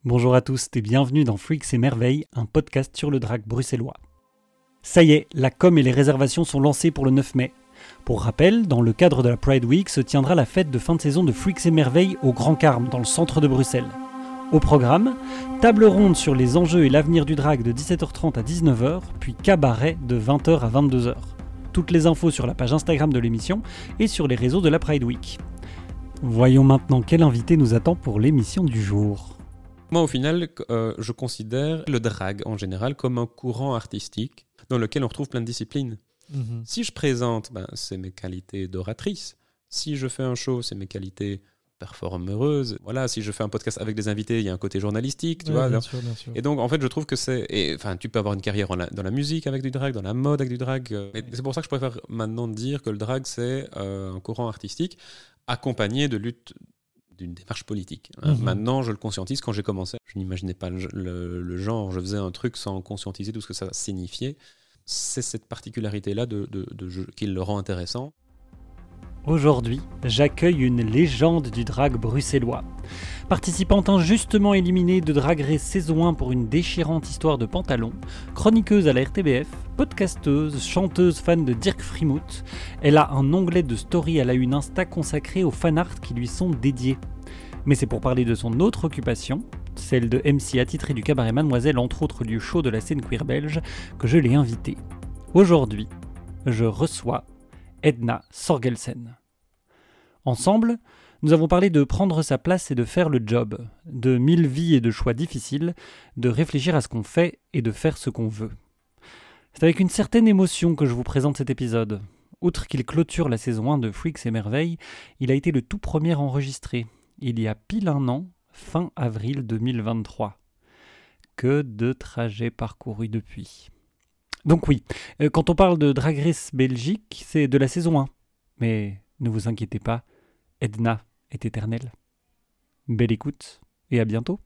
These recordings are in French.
Bonjour à tous et bienvenue dans Freaks et Merveilles, un podcast sur le drag bruxellois. Ça y est, la com et les réservations sont lancées pour le 9 mai. Pour rappel, dans le cadre de la Pride Week se tiendra la fête de fin de saison de Freaks et Merveilles au Grand Carme, dans le centre de Bruxelles. Au programme, table ronde sur les enjeux et l'avenir du drag de 17h30 à 19h, puis cabaret de 20h à 22h. Toutes les infos sur la page Instagram de l'émission et sur les réseaux de la Pride Week. Voyons maintenant quel invité nous attend pour l'émission du jour. Moi, au final, je considère le drag en général comme un courant artistique dans lequel on retrouve plein de disciplines. Si je présente, c'est mes qualités d'oratrice. Si je fais un show, c'est mes qualités performeuse. Voilà, si je fais un podcast avec des invités, il y a un côté journalistique, tu vois. Bien sûr. Et donc, en fait, je trouve que tu peux avoir une carrière dans la musique avec du drag, dans la mode avec du drag. Et c'est pour ça que je préfère maintenant dire que le drag, c'est un courant artistique accompagné de lutte d'une démarche politique. Maintenant, je le conscientise. Quand j'ai commencé, je n'imaginais pas le genre. Je faisais un truc sans conscientiser tout ce que ça signifiait. C'est cette particularité-là de jeu qui le rend intéressant. Aujourd'hui, j'accueille une légende du drag bruxellois. Participante injustement éliminée de Drag Race saison 1 pour une déchirante histoire de pantalon, chroniqueuse à la RTBF, podcasteuse, chanteuse fan de Dirk Frimout, elle a un onglet de story à la une Insta consacré aux fanarts qui lui sont dédiés. Mais c'est pour parler de son autre occupation, celle de MC attitré du cabaret Mademoiselle, entre autres lieux chauds de la scène queer belge, que je l'ai invitée. Aujourd'hui, je reçois Edna Sorgelsen. Ensemble, nous avons parlé de prendre sa place et de faire le job, de 1000 vies et de choix difficiles, de réfléchir à ce qu'on fait et de faire ce qu'on veut. C'est avec une certaine émotion que je vous présente cet épisode. Outre qu'il clôture la saison 1 de Freaks et Merveilles, il a été le tout premier enregistré, il y a pile un an, fin avril 2023. Que de trajets parcourus depuis. Donc oui, quand on parle de Drag Race Belgique, c'est de la saison 1. Mais ne vous inquiétez pas, Edna est éternelle. Belle écoute et à bientôt.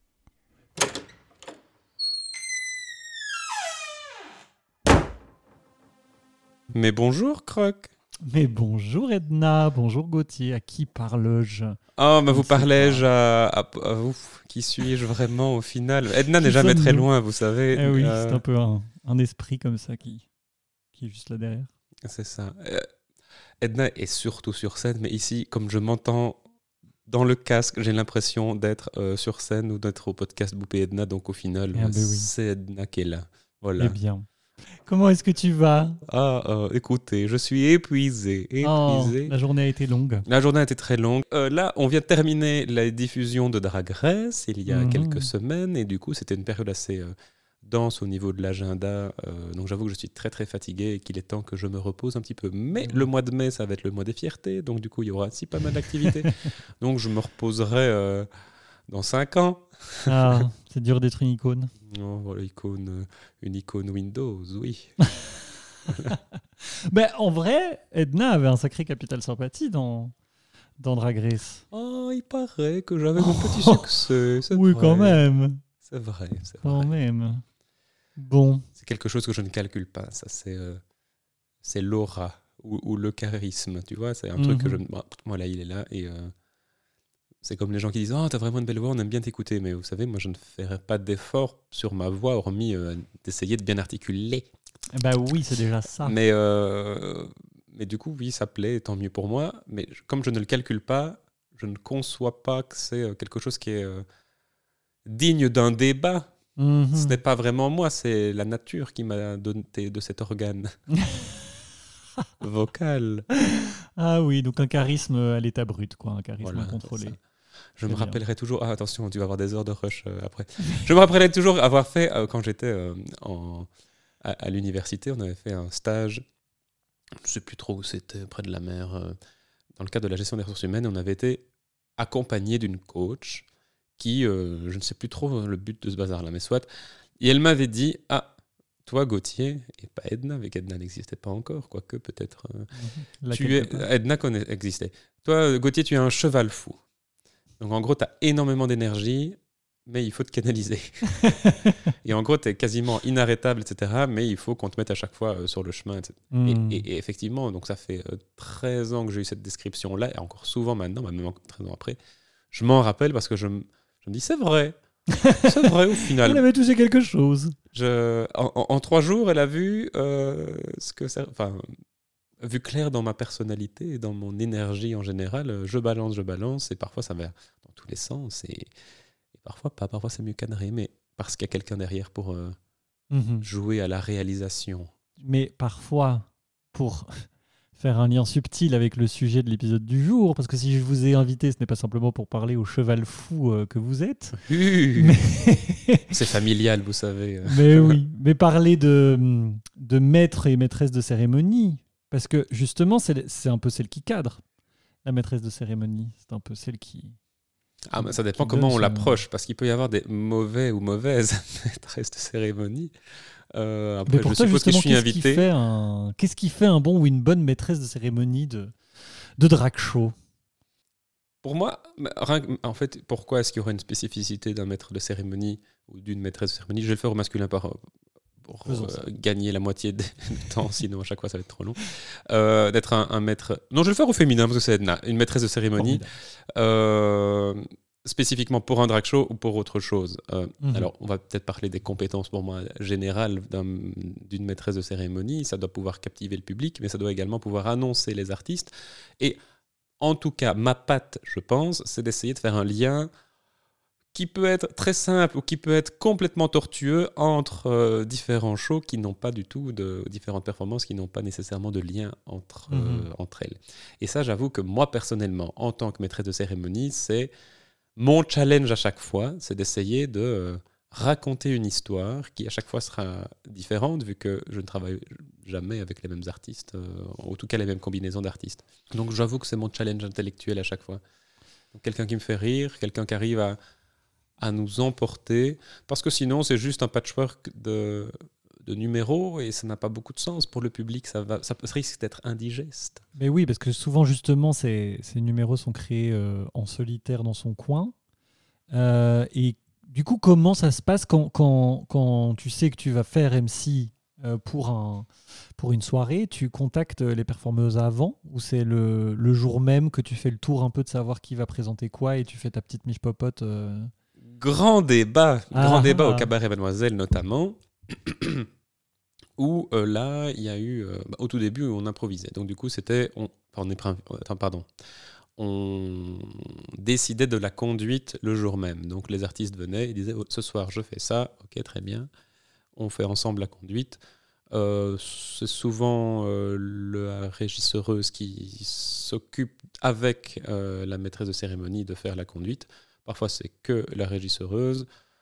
Mais bonjour, Croc. Mais bonjour Edna, bonjour Gauthier, à qui parle-je ? Oh, vous parlez-je à vous. Qui suis-je vraiment au final ? Edna n'est jamais très loin, vous savez. Oui, c'est un peu un esprit comme ça qui est juste là derrière. C'est ça. Edna est surtout sur scène, mais ici, comme je m'entends dans le casque, j'ai l'impression d'être sur scène ou d'être au podcast Boupé Edna, donc au final, c'est Edna qui est là. Voilà. Eh bien, comment est-ce que tu vas ? Écoutez, je suis épuisé. La journée a été longue. La journée a été très longue. Là, on vient de terminer la diffusion de Drag Race il y a quelques semaines, et du coup, c'était une période assez dense au niveau de l'agenda. Donc j'avoue que je suis très très fatigué et qu'il est temps que je me repose un petit peu. Mais le mois de mai, ça va être le mois des fiertés, donc du coup, il y aura aussi pas mal d'activités. Donc je me reposerai dans 5 ans. C'est dur d'être une icône. Oh, voilà, une icône Windows, oui. En vrai, Edna avait un sacré capital sympathie dans Drag Race. Oh, il paraît que j'avais mon petit succès. Oui, vrai. Quand même. C'est vrai. Quand même. Bon. C'est quelque chose que je ne calcule pas. Ça, c'est l'aura ou le charisme, tu vois. C'est un truc que voilà, il est là et c'est comme les gens qui disent « Oh, t'as vraiment une belle voix, on aime bien t'écouter. » Mais vous savez, moi, je ne ferai pas d'effort sur ma voix, hormis d'essayer de bien articuler. Oui, c'est déjà ça. Mais du coup, oui, ça plaît, tant mieux pour moi. Mais comme je ne le calcule pas, je ne conçois pas que c'est quelque chose qui est digne d'un débat. Ce n'est pas vraiment moi, c'est la nature qui m'a doté de cet organe vocal. Ah oui, donc un charisme à l'état brut, quoi, un charisme contrôlé. Je me rappellerai toujours... Ah, attention, tu vas avoir des heures de rush après. Je me rappellerai toujours avoir fait, quand j'étais à l'université, on avait fait un stage, je ne sais plus trop où c'était, près de la mer, dans le cadre de la gestion des ressources humaines, et on avait été accompagné d'une coach qui, je ne sais plus trop le but de ce bazar-là, mais soit, et elle m'avait dit « Ah, toi Gauthier, et pas Edna, avec Edna n'existait pas encore, quoique peut-être... Edna existait. Toi Gauthier, tu es un cheval fou. Donc en gros, tu as énormément d'énergie, mais il faut te canaliser. Et en gros, tu es quasiment inarrêtable, etc. Mais il faut qu'on te mette à chaque fois sur le chemin. Etc. Et effectivement, donc ça fait 13 ans que j'ai eu cette description-là, et encore souvent maintenant, même 13 ans après, je m'en rappelle parce que je me dis, c'est vrai. C'est vrai au Elle final. avait touché quelque chose. En 3 jours, elle a vu ce que ça... Enfin, vu clair dans ma personnalité et dans mon énergie en général. Je balance, et parfois ça va dans tous les sens. Et parfois pas, parfois c'est mieux cadré, mais parce qu'il y a quelqu'un derrière pour Mhm. jouer à la réalisation. Mais parfois, pour faire un lien subtil avec le sujet de l'épisode du jour, parce que si je vous ai invité, ce n'est pas simplement pour parler au cheval fou que vous êtes. Mais, C'est familial, vous savez. mais oui, mais parler de maître et maîtresse de cérémonie, parce que justement, c'est un peu celle qui cadre, la maîtresse de cérémonie. C'est un peu celle qui... Ah, mais ça dépend qui comment donne on son- l'approche, parce qu'il peut y avoir des mauvais ou mauvaises maîtresses de cérémonie. Mais Après, pour je toi, suppose que je justement, suis invité. qu'est-ce qui fait un bon ou une bonne maîtresse de cérémonie de drag show? Pour moi, en fait, pourquoi est-ce qu'il y aurait une spécificité d'un maître de cérémonie ou d'une maîtresse de cérémonie? Je vais le faire au masculin pour Faisons ça. gagner la moitié du temps, sinon à chaque fois ça va être trop long. D'être un maître. Non, je vais le faire au féminin parce que c'est Edna, une maîtresse de cérémonie. Formidable. Spécifiquement pour un drag show ou pour autre chose. Mhm. Alors, on va peut-être parler des compétences pour moi générales d'une maîtresse de cérémonie. Ça doit pouvoir captiver le public, mais ça doit également pouvoir annoncer les artistes. Et en tout cas, ma patte, je pense, c'est d'essayer de faire un lien qui peut être très simple ou qui peut être complètement tortueux entre différents shows qui n'ont pas du tout différentes performances qui n'ont pas nécessairement de lien entre elles. Et ça, j'avoue que moi, personnellement, en tant que maîtresse de cérémonie, c'est mon challenge à chaque fois, c'est d'essayer de raconter une histoire qui à chaque fois sera différente vu que je ne travaille jamais avec les mêmes artistes, en tout cas les mêmes combinaisons d'artistes. Donc j'avoue que c'est mon challenge intellectuel à chaque fois. Donc, quelqu'un qui me fait rire, quelqu'un qui arrive à nous emporter, parce que sinon c'est juste un patchwork de numéros et ça n'a pas beaucoup de sens pour le public, ça risque d'être indigeste. Mais oui, parce que souvent, justement, ces numéros sont créés en solitaire dans son coin. Et du coup, comment ça se passe quand tu sais que tu vas faire MC pour une soirée? Tu contactes les performeuses avant ou c'est le jour même que tu fais le tour un peu de savoir qui va présenter quoi et tu fais ta petite miche popote Grand débat au Ah. Cabaret Mademoiselle notamment, où là, il y a eu, au tout début, on improvisait. Donc du coup, on décidait de la conduite le jour même. Donc les artistes venaient, ils disaient oh, ce soir je fais ça, ok très bien, on fait ensemble la conduite. C'est souvent la régisseuse qui s'occupe avec la maîtresse de cérémonie de faire la conduite. Parfois c'est que la régisseuse.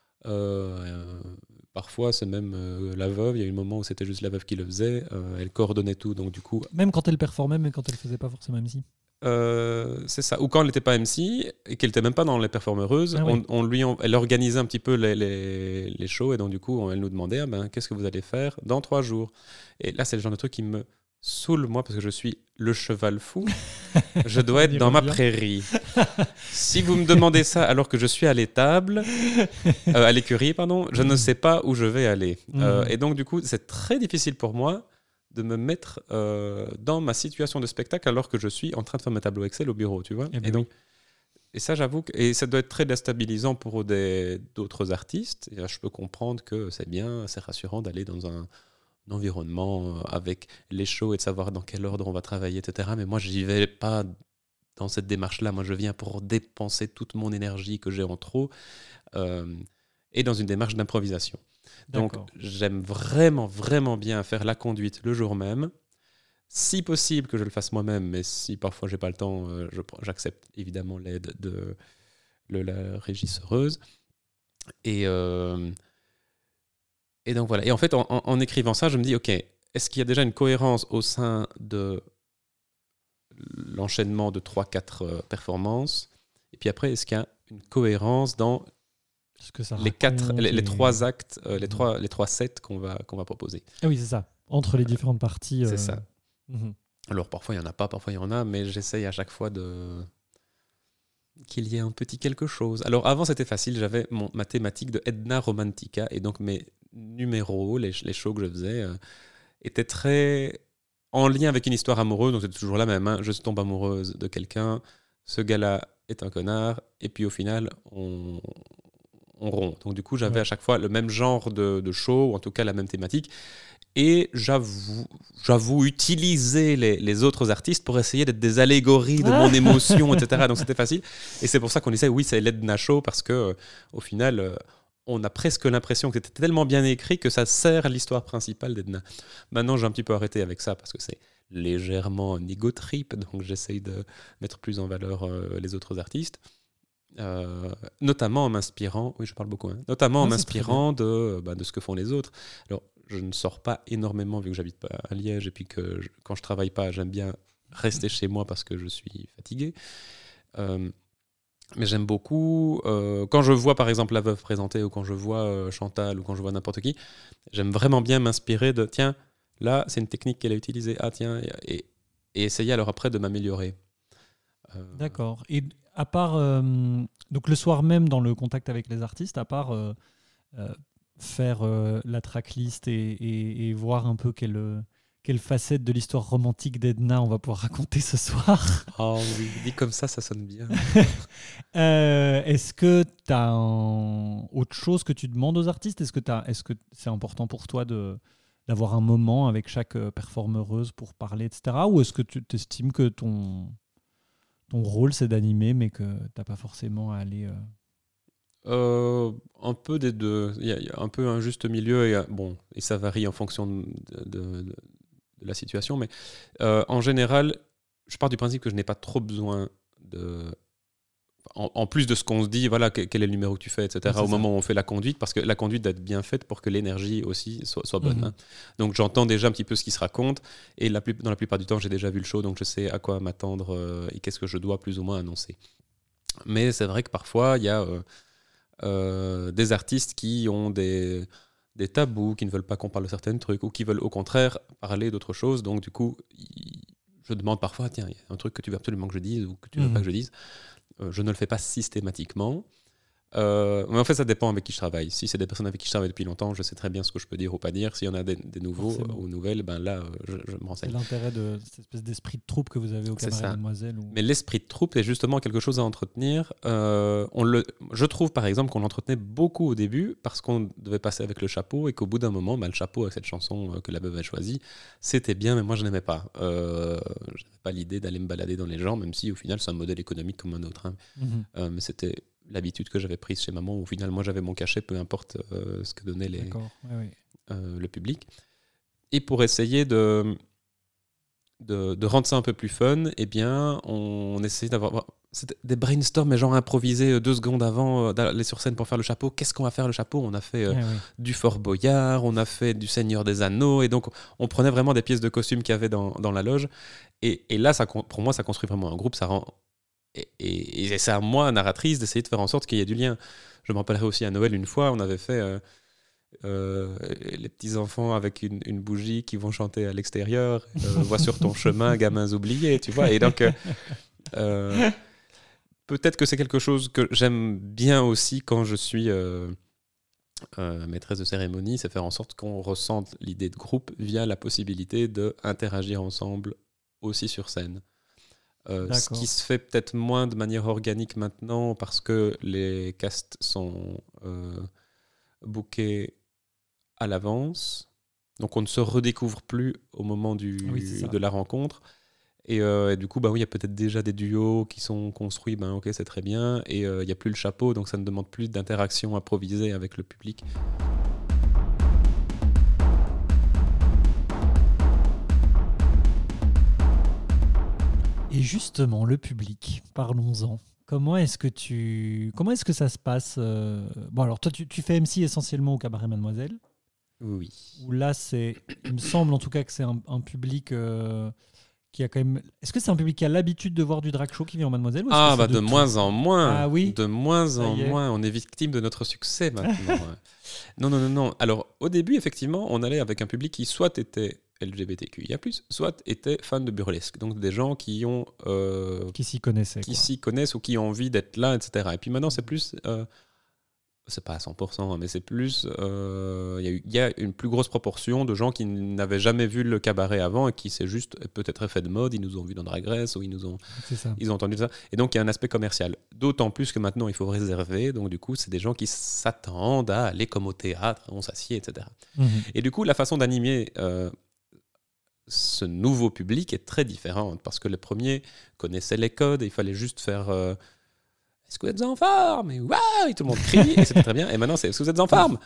Parfois c'est même la veuve. Il y a eu un moment où c'était juste la veuve qui le faisait. Elle coordonnait tout, donc du coup Même quand elle performait, même quand elle faisait pas forcément MC. c'est ça. Ou quand elle n'était pas MC et qu'elle n'était même pas dans les performeuses, Ah oui. elle organisait un petit peu les shows et donc du coup elle nous demandait ah ben, qu'est-ce que vous allez faire dans 3 jours. Et là c'est le genre de truc qui me saoule moi parce que je suis le cheval fou. Je dois On être y dans ma revient. prairie. Si vous me demandez ça alors que je suis à l'étable, à l'écurie pardon, je ne sais pas où je vais aller. Et donc du coup c'est très difficile pour moi de me mettre dans ma situation de spectacle alors que je suis en train de faire mes tableaux Excel au bureau, tu vois. Eh ben Et donc, et ça, j'avoue, et ça doit être très déstabilisant pour d'autres artistes. Et là, je peux comprendre que c'est bien, c'est rassurant d'aller dans un environnement avec les shows et de savoir dans quel ordre on va travailler, etc. Mais moi, j'y vais pas dans cette démarche-là. Moi, je viens pour dépenser toute mon énergie que j'ai en trop et dans une démarche d'improvisation. Donc, D'accord. j'aime vraiment, vraiment bien faire la conduite le jour même. Si possible que je le fasse moi-même, mais si parfois j'ai pas le temps, j'accepte évidemment l'aide de la régisseuse. Et donc voilà. Et en fait, en écrivant ça, je me dis, ok, est-ce qu'il y a déjà une cohérence au sein de l'enchaînement de 3-4 performances? Et puis après, est-ce qu'il y a une cohérence dans Ce que ça les 3 actes, Mhm. les 3 sets qu'on va proposer? Ah oui, c'est ça. Entre les différentes parties. C'est ça. Mhm. Alors parfois il n'y en a pas, parfois il y en a, mais j'essaye à chaque fois qu'il y ait un petit quelque chose. Alors avant c'était facile, j'avais ma thématique de Edna Romantica, et donc mes numéros, les shows que je faisais, étaient très en lien avec une histoire amoureuse, donc c'est toujours la même, hein. Je tombe amoureuse de quelqu'un, ce gars-là est un connard, et puis au final on en rond. Donc du coup, j'avais à chaque fois le même genre de show, ou en tout cas la même thématique. Et j'avoue utiliser les autres artistes pour essayer d'être des allégories de mon émotion, etc. Donc c'était facile. Et c'est pour ça qu'on disait, oui, c'est l'Edna Show, parce que au final, on a presque l'impression que c'était tellement bien écrit que ça sert l'histoire principale d'Edna. Maintenant, j'ai un petit peu arrêté avec ça, parce que c'est légèrement un ego trip, donc j'essaye de mettre plus en valeur les autres artistes. Notamment en m'inspirant, oui je parle beaucoup, notamment en m'inspirant de ce que font les autres. Alors je ne sors pas énormément vu que j'habite pas à Liège et puis que quand je travaille pas j'aime bien rester chez moi parce que je suis fatigué. Mais j'aime beaucoup, quand je vois par exemple La Veuve présentée ou quand je vois Chantal ou quand je vois n'importe qui, j'aime vraiment bien m'inspirer de tiens, là c'est une technique qu'elle a utilisée, ah tiens, et essayer alors après de m'améliorer. D'accord. Et à part, donc le soir même dans le contact avec les artistes, à part faire la tracklist et voir un peu quelle facette de l'histoire romantique d'Edna on va pouvoir raconter ce soir. Oh oui, dit comme ça sonne bien. Est-ce que tu as autre chose que tu demandes aux artistes ? Est-ce que c'est important pour toi d'avoir un moment avec chaque performeuse pour parler, etc. Ou est-ce que tu estimes que ton rôle, c'est d'animer, mais que tu n'as pas forcément à aller... Un peu des deux. Il y a un peu un juste milieu, et ça varie en fonction de la situation, mais en général, je pars du principe que je n'ai pas trop besoin de... En plus de ce qu'on se dit, voilà, quel est le numéro que tu fais, etc., au moment où on fait la conduite, parce que la conduite doit être bien faite pour que l'énergie aussi soit bonne. Hein. Donc j'entends déjà un petit peu ce qui se raconte, et dans la plupart du temps, j'ai déjà vu le show, donc je sais à quoi m'attendre et qu'est-ce que je dois plus ou moins annoncer. Mais c'est vrai que parfois, il y a des artistes qui ont des tabous, qui ne veulent pas qu'on parle de certains trucs, ou qui veulent au contraire parler d'autres choses, donc du coup, je demande parfois, tiens, il y a un truc que tu veux absolument que je dise, ou que tu ne veux pas que je dise. Je ne le fais pas systématiquement. Mais en fait, ça dépend avec qui je travaille. Si c'est des personnes avec qui je travaille depuis longtemps, je sais très bien ce que je peux dire ou pas dire. S'il y en a des nouveaux ou nouvelles, ben là, je me renseigne. C'est l'intérêt de cette espèce d'esprit de troupe que vous avez au Cabaret Mademoiselle. Mais l'esprit de troupe est justement quelque chose à entretenir. Je trouve, par exemple, qu'on l'entretenait beaucoup au début parce qu'on devait passer avec le chapeau et qu'au bout d'un moment, le chapeau avec cette chanson que la veuve a choisie, c'était bien, mais moi, je n'aimais pas. Je n'avais pas l'idée d'aller me balader dans les gens, même si au final, c'est un modèle économique comme un autre. Mais c'était l'habitude que j'avais prise chez maman, où au final, moi, j'avais mon cachet, peu importe ce que donnait le public. Et pour essayer de rendre ça un peu plus fun, eh bien, on essayait d'avoir des brainstorms, mais genre improvisés 2 secondes avant d'aller sur scène pour faire le chapeau. Qu'est-ce qu'on va faire le chapeau ? On a fait du Fort Boyard, on a fait du Seigneur des Anneaux, et donc on prenait vraiment des pièces de costumes qu'il y avait dans la loge. Et là, pour moi, ça construit vraiment un groupe, ça rend... Et c'est à moi, narratrice, d'essayer de faire en sorte qu'il y ait du lien. Je me rappellerai aussi à Noël, une fois, on avait fait les petits-enfants avec une bougie qui vont chanter à l'extérieur, vois sur ton chemin, gamins oubliés, tu vois. Et donc, peut-être que c'est quelque chose que j'aime bien aussi quand je suis maîtresse de cérémonie, c'est faire en sorte qu'on ressente l'idée de groupe via la possibilité d'interagir ensemble aussi sur scène. Ce qui se fait peut-être moins de manière organique maintenant parce que les casts sont bookés à l'avance, donc on ne se redécouvre plus au moment de la rencontre, et du coup il y a peut-être déjà des duos qui sont construits, ok, c'est très bien, et il n'y a plus le chapeau, donc ça ne demande plus d'interaction improvisée avec le public. Et justement, le public, parlons-en. Comment est-ce que ça se passe Bon, alors toi, tu fais MC essentiellement au Cabaret Mademoiselle. Oui. Où là, il me semble en tout cas que c'est un public qui a quand même... Est-ce que c'est un public qui a l'habitude de voir du drag show qui vient en Mademoiselle, ou de moins en moins. Ah oui. De moins en moins. On est victime de notre succès maintenant. Non. Alors, au début, effectivement, on allait avec un public qui soit était LGBTQIA+, soit étaient fans de burlesque. Donc des gens qui s'y connaissaient. Qui s'y connaissent ou qui ont envie d'être là, etc. Et puis maintenant, c'est plus c'est pas à 100%, hein, mais c'est plus. Il y a une plus grosse proportion de gens qui n'avaient jamais vu le cabaret avant et qui c'est juste peut-être effet de mode, ils nous ont vus dans Drag Race ou ils ont entendu ça. Et donc il y a un aspect commercial. D'autant plus que maintenant il faut réserver, donc du coup c'est des gens qui s'attendent à aller comme au théâtre, on s'assied, etc. Et du coup la façon d'animer ce nouveau public est très différente parce que les premiers connaissaient les codes et il fallait juste faire. Est-ce que vous êtes en forme? Et waouh, tout le monde crie, et c'était très bien. Et maintenant, c'est est-ce que vous êtes en forme?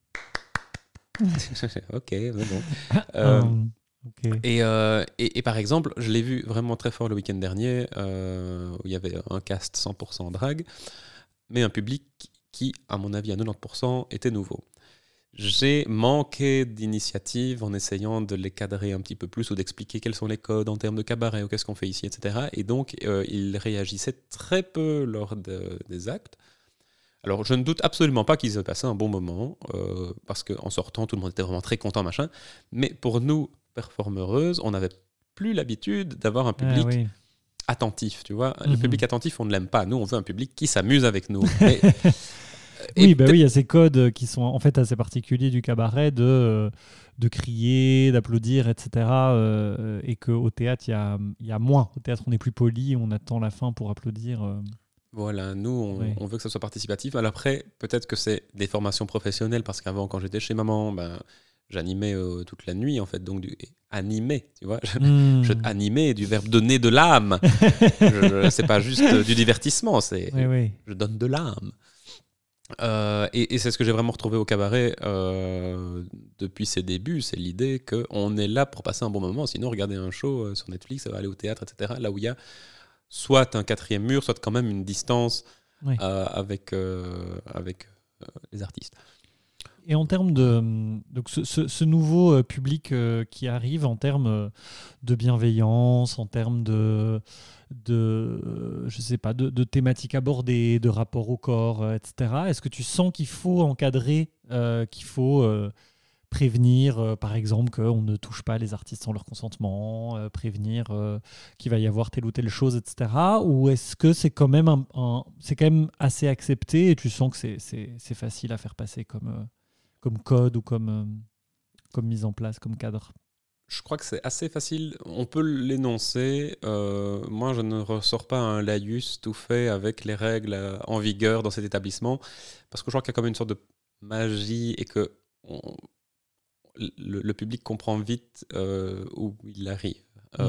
Ok, mais bon. Okay. Et par exemple, je l'ai vu vraiment très fort le week-end dernier, où il y avait un cast 100% drague, mais un public qui, à mon avis, à 90% était nouveau. J'ai manqué d'initiative en essayant de les cadrer un petit peu plus ou d'expliquer quels sont les codes en termes de cabaret ou qu'est-ce qu'on fait ici, etc. Et donc, ils réagissaient très peu lors des actes. Alors, je ne doute absolument pas qu'ils aient passé un bon moment, parce qu'en sortant, tout le monde était vraiment très content, machin. Mais pour nous, performeuses, on n'avait plus l'habitude d'avoir un public attentif, tu vois. Le public attentif, on ne l'aime pas. Nous, on veut un public qui s'amuse avec nous. Mais, oui, il y a ces codes qui sont en fait assez particuliers du cabaret de crier, d'applaudir, etc. Et qu'au théâtre, il y a moins. Au théâtre, on est plus poli, on attend la fin pour applaudir. Voilà, nous, on veut que ça soit participatif. Alors après, peut-être que c'est des formations professionnelles, parce qu'avant, quand j'étais chez maman, j'animais toute la nuit, en fait. Donc, animer, tu vois. Je animais du verbe donner de l'âme. C'est pas juste du divertissement, c'est je donne de l'âme. Et c'est ce que j'ai vraiment retrouvé au cabaret depuis ses débuts, c'est l'idée qu'on est là pour passer un bon moment, sinon regarder un show sur Netflix, aller au théâtre, etc., là où il y a soit un quatrième mur, soit quand même une distance avec les artistes. Et en termes de donc ce nouveau public qui arrive, en termes de bienveillance, en termes de je sais pas, de thématiques abordées, de rapport au corps, etc. Est-ce que tu sens qu'il faut encadrer, qu'il faut prévenir, par exemple, qu'on ne touche pas les artistes sans leur consentement, prévenir qu'il va y avoir telle ou telle chose, etc. Ou est-ce que c'est quand même c'est quand même assez accepté et tu sens que c'est facile à faire passer comme code ou comme mise en place, comme cadre? Je crois que c'est assez facile. On peut l'énoncer. Moi, je ne ressors pas un laïus tout fait avec les règles en vigueur dans cet établissement, parce que je crois qu'il y a comme une sorte de magie et que le public comprend vite où il arrive.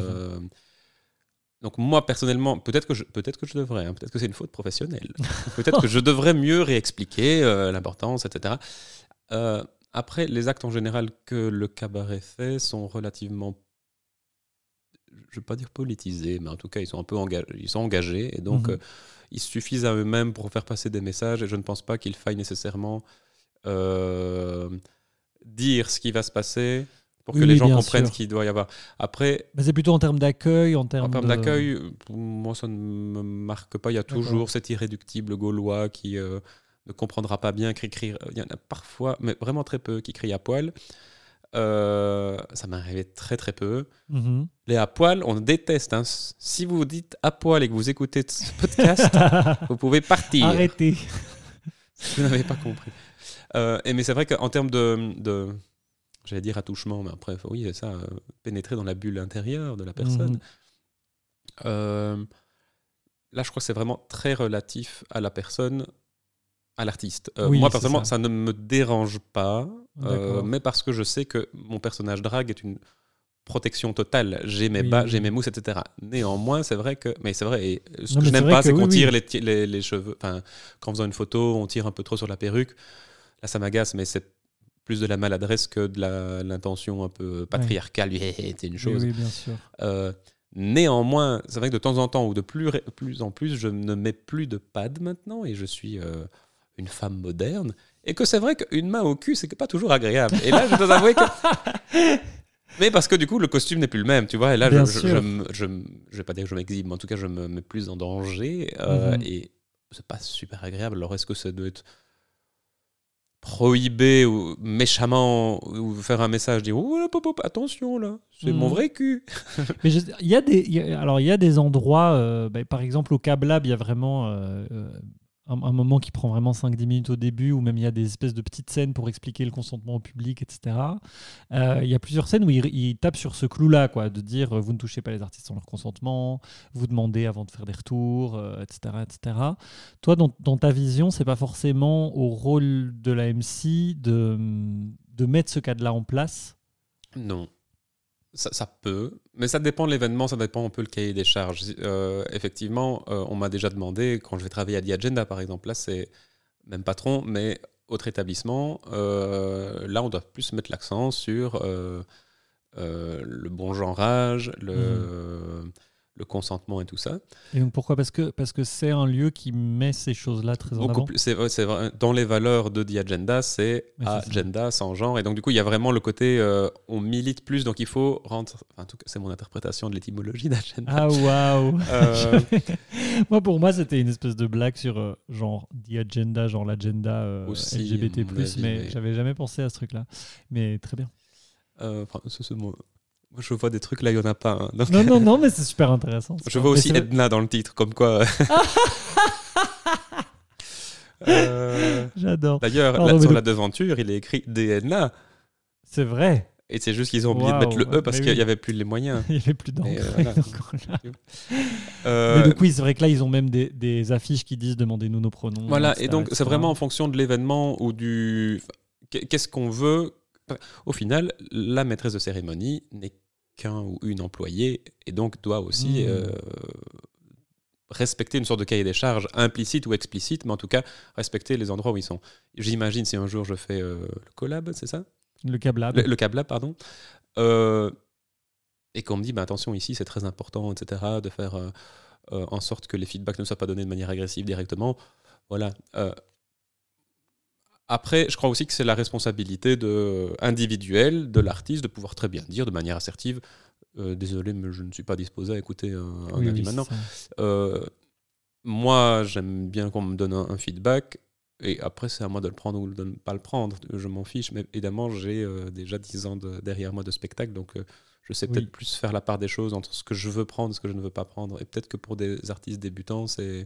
Donc moi, personnellement, peut-être que je devrais, peut-être que c'est une faute professionnelle. Peut-être que je devrais mieux réexpliquer l'importance, etc. Après, les actes en général que le cabaret fait sont relativement, je ne veux pas dire politisés, mais en tout cas, ils sont un peu engagés. Et donc, ils suffisent à eux-mêmes pour faire passer des messages. Et je ne pense pas qu'il faille nécessairement dire ce qui va se passer pour que les gens comprennent ce qu'il doit y avoir. Après, c'est plutôt en termes d'accueil. En termes d'accueil, moi, ça ne me marque pas. Il y a toujours cet irréductible gaulois qui ne comprendra pas bien cri. Il y en a parfois, mais vraiment très peu, qui crient à poil. Ça m'est arrivé très très peu. Les à poil, on déteste. Hein. Si vous dites à poil et que vous écoutez ce podcast, vous pouvez partir. Arrêtez. Vous n'avez pas compris. Mais c'est vrai qu'en termes de j'allais dire attouchement, mais après, oui, c'est ça, pénétrer dans la bulle intérieure de la personne. Là, je crois que c'est vraiment très relatif à la personne, à l'artiste. Moi, personnellement, ça ne me dérange pas, mais parce que je sais que mon personnage drague est une protection totale. J'ai mes bas, j'ai mes mousses, etc. Néanmoins, c'est vrai que... Mais c'est vrai, et ce que je n'aime pas, c'est qu'on tire les cheveux... Enfin, quand on faisant une photo, on tire un peu trop sur la perruque. Là, ça m'agace, mais c'est plus de la maladresse que de l'intention un peu patriarcale. C'est une chose. Oui, bien sûr. Néanmoins, c'est vrai que de temps en temps, ou de plus en plus, je ne mets plus de pad maintenant, et je suis une femme moderne. Et que c'est vrai qu'une main au cul, c'est pas toujours agréable. Et là, je dois avouer que... Mais parce que du coup, le costume n'est plus le même, tu vois. Et là, je vais pas dire que je m'exhibe, mais en tout cas, je me mets plus en danger. Et c'est pas super agréable. Alors, est-ce que ça doit être prohiber ou méchamment ou faire un message dire oh, attention là, c'est mon vrai cul. Mais il y a des endroits, par exemple au Cab Lab, il y a vraiment un moment qui prend vraiment 5-10 minutes au début, où même il y a des espèces de petites scènes pour expliquer le consentement au public, etc. Il y a plusieurs scènes où il tape sur ce clou-là, quoi, de dire vous ne touchez pas les artistes sans leur consentement, vous demandez avant de faire des retours, etc., etc. Toi, dans ta vision, c'est pas forcément au rôle de la MC de mettre ce cadre-là en place? Non. Ça peut, mais ça dépend de l'événement, ça dépend un peu le cahier des charges. Effectivement, on m'a déjà demandé, quand je vais travailler à The Agenda par exemple, là c'est même patron, mais autre établissement, là on doit plus mettre l'accent sur le bon genrage, le consentement et tout ça. Et donc pourquoi ? Parce que c'est un lieu qui met ces choses-là très en avant. C'est vrai, dans les valeurs de The Agenda, c'est agenda sans genre. Et donc, du coup, il y a vraiment le côté on milite plus, donc il faut rendre. Enfin, en tout cas, c'est mon interprétation de l'étymologie d'agenda. Ah, waouh. Pour moi, c'était une espèce de blague sur genre The Agenda, genre l'agenda LGBT, mais j'avais jamais pensé à ce truc-là. Mais très bien. Moi, je vois des trucs, là, il n'y en a pas. Hein. Donc, non, mais c'est super intéressant. Je vois aussi Edna dans le titre, comme quoi... J'adore. D'ailleurs, sur la devanture, il est écrit Edna. C'est vrai. Et c'est juste qu'ils ont oublié de mettre le E parce qu'il n'y avait plus les moyens. Il n'y avait plus d'encre. Mais du coup, c'est vrai que là, ils ont même des affiches qui disent « Demandez-nous nos pronoms ». Voilà, et donc c'est vraiment en fonction de l'événement ou du... Qu'est-ce qu'on veut. Au final, la maîtresse de cérémonie n'est qu'un ou une employée et donc doit aussi respecter une sorte de cahier des charges implicite ou explicite, mais en tout cas respecter les endroits où ils sont. J'imagine si un jour je fais le collab, c'est ça ? Le Cablab. Le Cablab, pardon. Et qu'on me dit, attention, ici c'est très important, etc., de faire en sorte que les feedbacks ne soient pas donnés de manière agressive directement. Voilà. Après, je crois aussi que c'est la responsabilité individuelle de l'artiste de pouvoir très bien dire de manière assertive désolé, mais je ne suis pas disposé à écouter un avis maintenant. Moi, j'aime bien qu'on me donne un feedback, et après, c'est à moi de le prendre ou de ne pas le prendre. Je m'en fiche, mais évidemment, j'ai déjà 10 ans derrière moi de spectacle, donc je sais peut-être plus faire la part des choses entre ce que je veux prendre et ce que je ne veux pas prendre. Et peut-être que pour des artistes débutants, c'est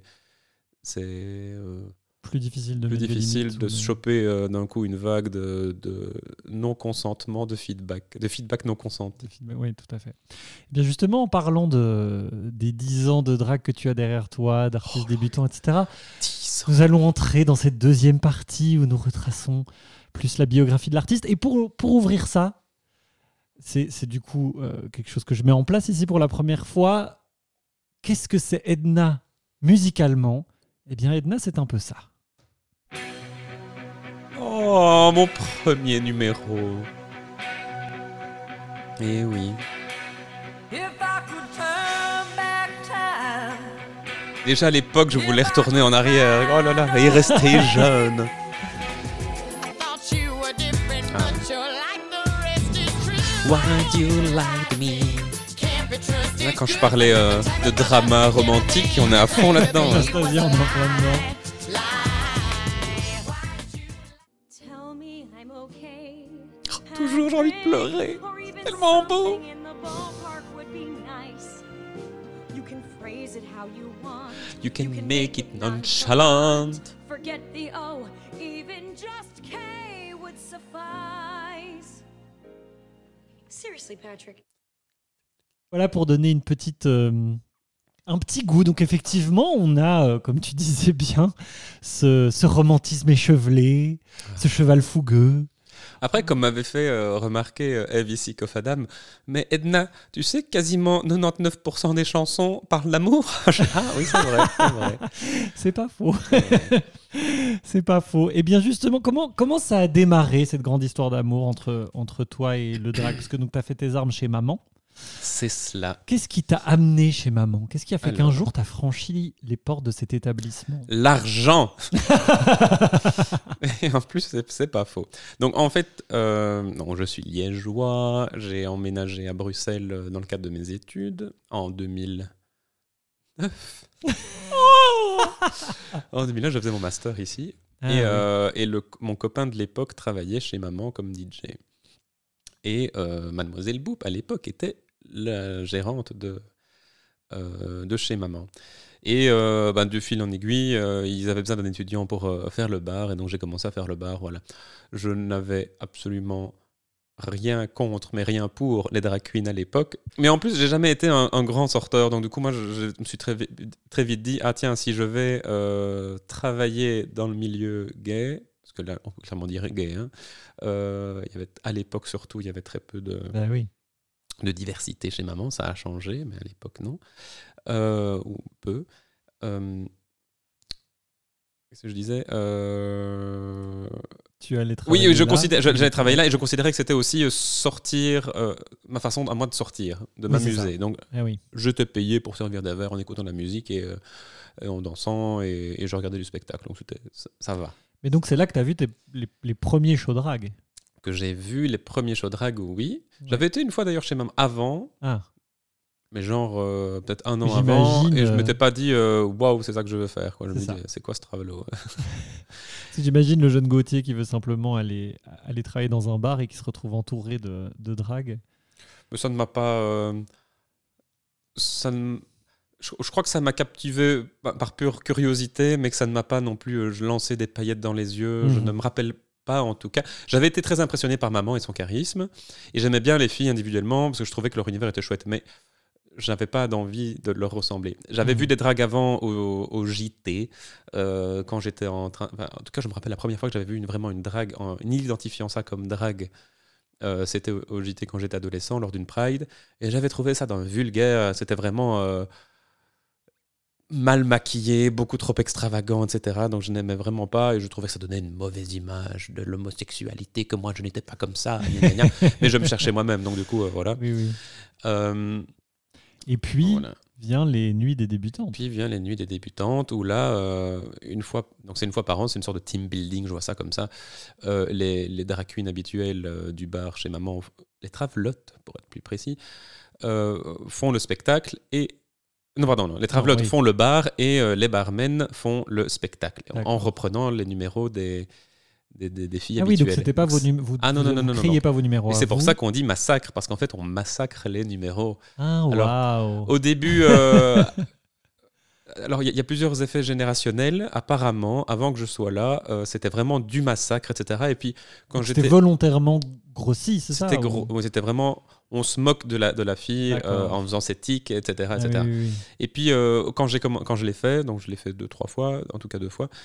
plus difficile de se choper d'un coup une vague de non-consentement, de feedback non consenti. Oui, tout à fait. Et bien justement, en parlant des 10 ans de drague que tu as derrière toi, d'artistes débutants, etc., nous allons entrer dans cette deuxième partie où nous retraçons plus la biographie de l'artiste. Et pour ouvrir ça, c'est du coup quelque chose que je mets en place ici pour la première fois. Qu'est-ce que c'est Edna musicalement ? Eh bien, Edna, c'est un peu ça. Oh, mon premier numéro. Eh oui. Déjà à l'époque, je voulais retourner en arrière. Oh là là, et rester jeune. Why'd you like me? Là, quand je parlais de drama romantique, on est à fond là-dedans. Anastasia, on est en plein dedans. Toujours j'ai envie de pleurer. Tellement beau. You can make it nonchalant. Forget the O, even just K would suffice. Seriously, Patrick. Voilà pour donner une petite, un petit goût. Donc effectivement, on a, comme tu disais bien, ce romantisme échevelé, ce cheval fougueux. Après, comme m'avait fait remarquer Eve ici Kofadam, mais Edna, tu sais que quasiment 99% des chansons parlent d'amour. Ah oui, c'est vrai. C'est pas faux. C'est pas faux. Et bien justement, comment ça a démarré cette grande histoire d'amour entre toi et le drag ? Parce que tu as fait tes armes chez maman. C'est cela. Qu'est-ce qui t'a amené chez maman ? Qu'est-ce qui a fait qu'un jour tu as franchi les portes de cet établissement ? L'argent. Et en plus, c'est pas faux. Donc en fait, je suis liégeois. J'ai emménagé à Bruxelles dans le cadre de mes études en 2009. En 2009, je faisais mon master ici. Mon copain de l'époque travaillait chez maman comme DJ. Et Mademoiselle Boop, à l'époque, était la gérante de chez maman. Et de fil en aiguille, ils avaient besoin d'un étudiant pour faire le bar, et donc j'ai commencé à faire le bar. Voilà. Je n'avais absolument rien contre, mais rien pour les drag queens à l'époque. Mais en plus, j'ai jamais été un grand sorteur, donc du coup, moi, je me suis très vite dit, ah tiens, si je vais travailler dans le milieu gay, parce que là, on peut clairement dire gay, hein, il y avait, à l'époque surtout, il y avait très peu de diversité chez maman, ça a changé, mais à l'époque, non. Ou peu. Qu'est-ce que je disais Tu allais travailler Oui, j'allais travailler là, et je considérais que c'était aussi sortir, ma façon à moi de sortir, de m'amuser. Donc, je t'ai payé pour servir des verres en écoutant de la musique et en dansant, et je regardais du spectacle. Donc, ça va. Mais donc, c'est là que tu as vu les premiers shows drag. Que j'ai vu les premiers shows drag, oui. Ouais. J'avais été une fois d'ailleurs chez maman avant. Ah. Mais genre, peut-être un an avant, et je ne m'étais pas dit waouh, c'est ça que je veux faire. Quoi. Je me dis, c'est quoi ce travelot? Si j'imagine le jeune Gauthier qui veut simplement aller travailler dans un bar et qui se retrouve entouré de drag. Mais ça ne m'a pas. Je crois que ça m'a captivé par pure curiosité, mais que ça ne m'a pas non plus lancé des paillettes dans les yeux. Je ne me rappelle pas, en tout cas. J'avais été très impressionné par maman et son charisme, et j'aimais bien les filles individuellement parce que je trouvais que leur univers était chouette. Mais je n'avais pas d'envie de leur ressembler. J'avais vu des drags avant au JT, quand j'étais en train... en tout cas, je me rappelle la première fois que j'avais vu vraiment une drague, en identifiant ça comme drague. C'était au JT quand j'étais adolescent, lors d'une Pride. Et j'avais trouvé ça d'un vulgaire. C'était vraiment mal maquillé, beaucoup trop extravagant, etc. Donc je n'aimais vraiment pas, et je trouvais que ça donnait une mauvaise image de l'homosexualité, que moi, je n'étais pas comme ça. Mais je me cherchais moi-même, donc du coup, voilà. Oui. Et puis vient les nuits des débutantes. Puis vient les nuits des débutantes, où là, donc c'est une fois par an, c'est une sorte de team building, je vois ça comme ça. Les drag queens habituelles du bar chez maman, les travelottes pour être plus précis, font le spectacle et... Non, les travelottes font le bar, et les barmen font le spectacle, en reprenant les numéros des filles habituelles. Oui, donc c'était pas vos numéros. Vous criez pas vos numéros. Et c'est pour ça qu'on dit massacre, parce qu'en fait, on massacre les numéros. Alors, au début, alors il y a plusieurs effets générationnels. Apparemment, avant que je sois là, c'était vraiment du massacre, etc. Et puis quand c'était volontairement grossi, c'est ça? C'était vraiment, on se moque de la fille en faisant ses tics, etc. etc. Oui. Et puis quand je l'ai fait, donc je l'ai fait 2-3 fois, en tout cas 2 fois.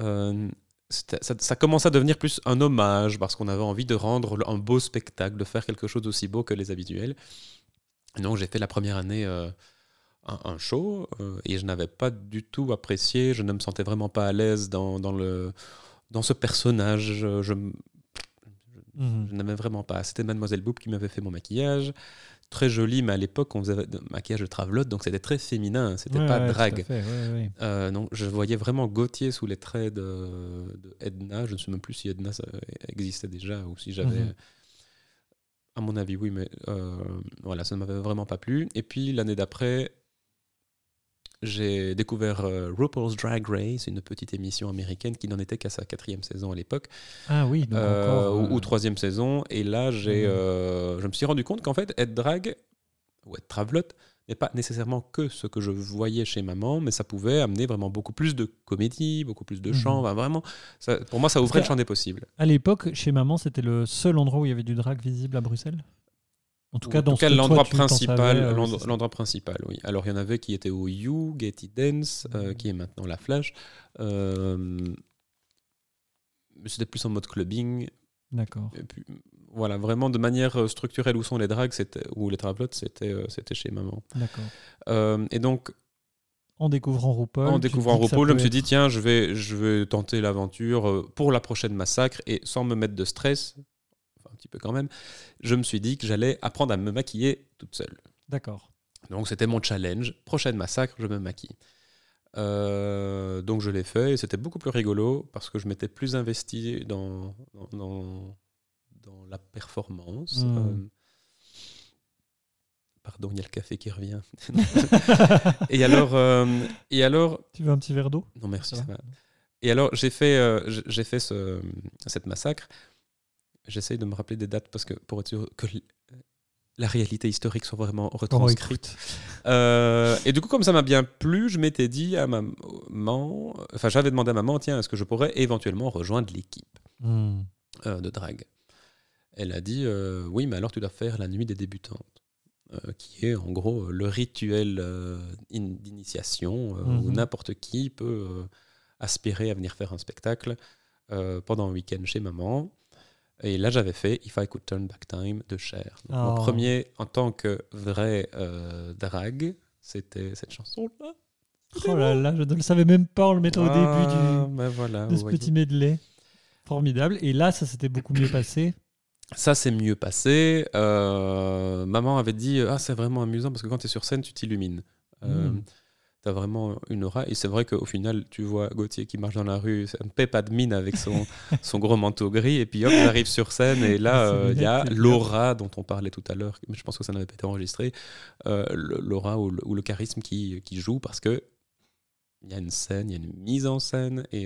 Ça commence à devenir plus un hommage, parce qu'on avait envie de rendre un beau spectacle, de faire quelque chose d'aussi beau que les habituels. Donc j'ai fait la première année un show, et je n'avais pas du tout apprécié, je ne me sentais vraiment pas à l'aise dans ce personnage. Je n'aimais vraiment pas. C'était Mademoiselle Boop qui m'avait fait mon maquillage. Très joli, mais à l'époque, on faisait un maquillage de travelotte, donc c'était très féminin, c'était pas drague. Donc je voyais vraiment Gauthier sous les traits de Edna. Je ne sais même plus si Edna ça existait déjà, ou si j'avais... À mon avis, oui, mais voilà, ça ne m'avait vraiment pas plu. Et puis l'année d'après, j'ai découvert RuPaul's Drag Race, une petite émission américaine qui n'en était qu'à sa 4e saison à l'époque. Ah oui, donc encore... ou 3e saison. Et là, je me suis rendu compte qu'en fait, être drag ou être travelotte n'est pas nécessairement que ce que je voyais chez maman, mais ça pouvait amener vraiment beaucoup plus de comédie, beaucoup plus de chant. Vraiment, pour moi, ça ouvrait le champ des possibles. À l'époque, chez maman, c'était le seul endroit où il y avait du drag visible à Bruxelles? En tout cas, l'endroit principal, oui. Alors, il y en avait qui étaient au You, Getty Dance, qui est maintenant la Flash. C'était plus en mode clubbing. D'accord. Et puis, voilà, vraiment de manière structurelle, où sont les drags, ou les travelottes, c'était chez maman. D'accord. Et donc, en découvrant RuPaul, je me suis dit, tiens, je vais tenter l'aventure pour la prochaine massacre, et sans me mettre de stress, un petit peu quand même, je me suis dit que j'allais apprendre à me maquiller toute seule. D'accord. Donc c'était mon challenge. Prochaine massacre, je me maquille. Donc je l'ai fait, et c'était beaucoup plus rigolo, parce que je m'étais plus investi dans la performance. Pardon, il y a le café qui revient. et alors... Tu veux un petit verre d'eau? Non, merci. Ça va. Et alors, j'ai fait cette massacre. J'essaye de me rappeler des dates, parce que pour être sûr que la réalité historique soit vraiment Oh, retranscrite. Et du coup, comme ça m'a bien plu, je m'étais dit à maman, enfin j'avais demandé à maman, tiens, est-ce que je pourrais éventuellement rejoindre l'équipe de drague. Elle a dit, oui, mais alors tu dois faire la nuit des débutantes, qui est en gros le rituel d'initiation où n'importe qui peut aspirer à venir faire un spectacle pendant un week-end chez maman. Et là, j'avais fait If I Could Turn Back Time de Cher. Donc, mon premier, en tant que vrai drague, c'était cette chanson-là. Oh là là, je ne le savais même pas, on le mettait au début de ce voyez. petit medley. Formidable. Et là, ça s'était beaucoup mieux passé. Ça s'est mieux passé. Maman avait dit c'est vraiment amusant parce que quand tu es sur scène, tu t'illumines. Tu as vraiment une aura. Et c'est vrai qu'au final, tu vois Gauthier qui marche dans la rue, ça ne paie pas de mine avec son gros manteau gris. Et puis hop, il arrive sur scène. Et là, il y a l'aura dont on parlait tout à l'heure. Mais je pense que ça n'avait pas été enregistré. L'aura ou le charisme qui joue parce qu'il y a une scène, il y a une mise en scène. Et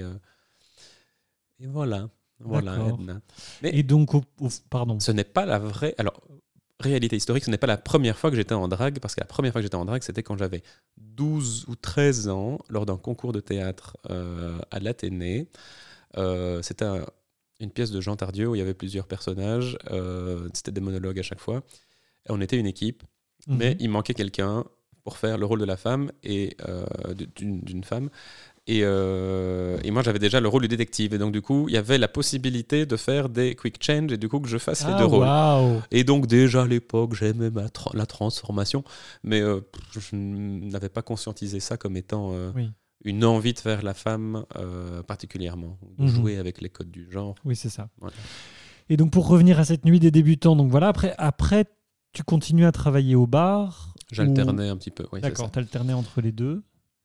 voilà. Voilà, Edna. Mais et donc, pardon. Ce n'est pas la vraie... Alors, réalité historique, ce n'est pas la première fois que j'étais en drague, parce que la première fois que j'étais en drague, c'était quand j'avais 12 ou 13 ans, lors d'un concours de théâtre à l'Athénée. C'était une pièce de Jean Tardieu où il y avait plusieurs personnages. C'était des monologues à chaque fois. Et on était une équipe, mais il manquait quelqu'un pour faire le rôle de la femme et d'une femme. Et moi, j'avais déjà le rôle du détective. Et donc, du coup, il y avait la possibilité de faire des quick change et du coup, que je fasse les deux rôles. Wow. Et donc, déjà à l'époque, j'aimais la transformation. Mais je n'avais pas conscientisé ça comme étant une envie de faire la femme particulièrement. De jouer avec les codes du genre. Oui, c'est ça. Voilà. Et donc, pour revenir à cette nuit des débutants, donc voilà, après tu continues à travailler au bar. J'alternais un petit peu. Oui, d'accord, tu alternais entre les deux.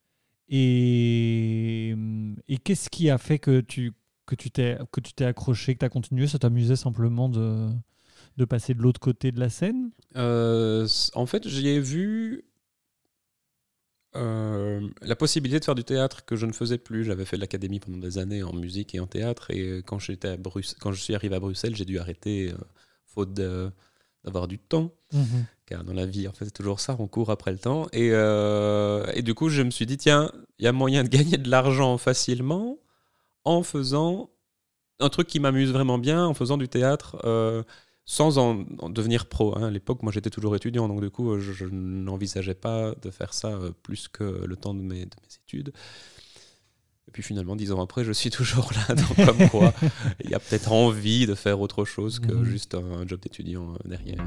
Et qu'est-ce qui a fait que tu t'es accroché, que tu as continué? Ça t'amusait simplement de passer de l'autre côté de la scène? En fait, j'y ai vu la possibilité de faire du théâtre que je ne faisais plus. J'avais fait de l'académie pendant des années en musique et en théâtre. Et quand je suis arrivé à Bruxelles, j'ai dû arrêter faute d'avoir du temps. Car dans la vie, en fait, c'est toujours ça, on court après le temps. Et du coup, je me suis dit, tiens, il y a moyen de gagner de l'argent facilement en faisant un truc qui m'amuse vraiment bien, en faisant du théâtre sans en devenir pro. À l'époque, moi, j'étais toujours étudiant, donc du coup, je n'envisageais pas de faire ça plus que le temps de mes études. Et puis finalement, 10 ans après, je suis toujours là. Donc comme quoi, il y a peut-être envie de faire autre chose que juste un job d'étudiant derrière.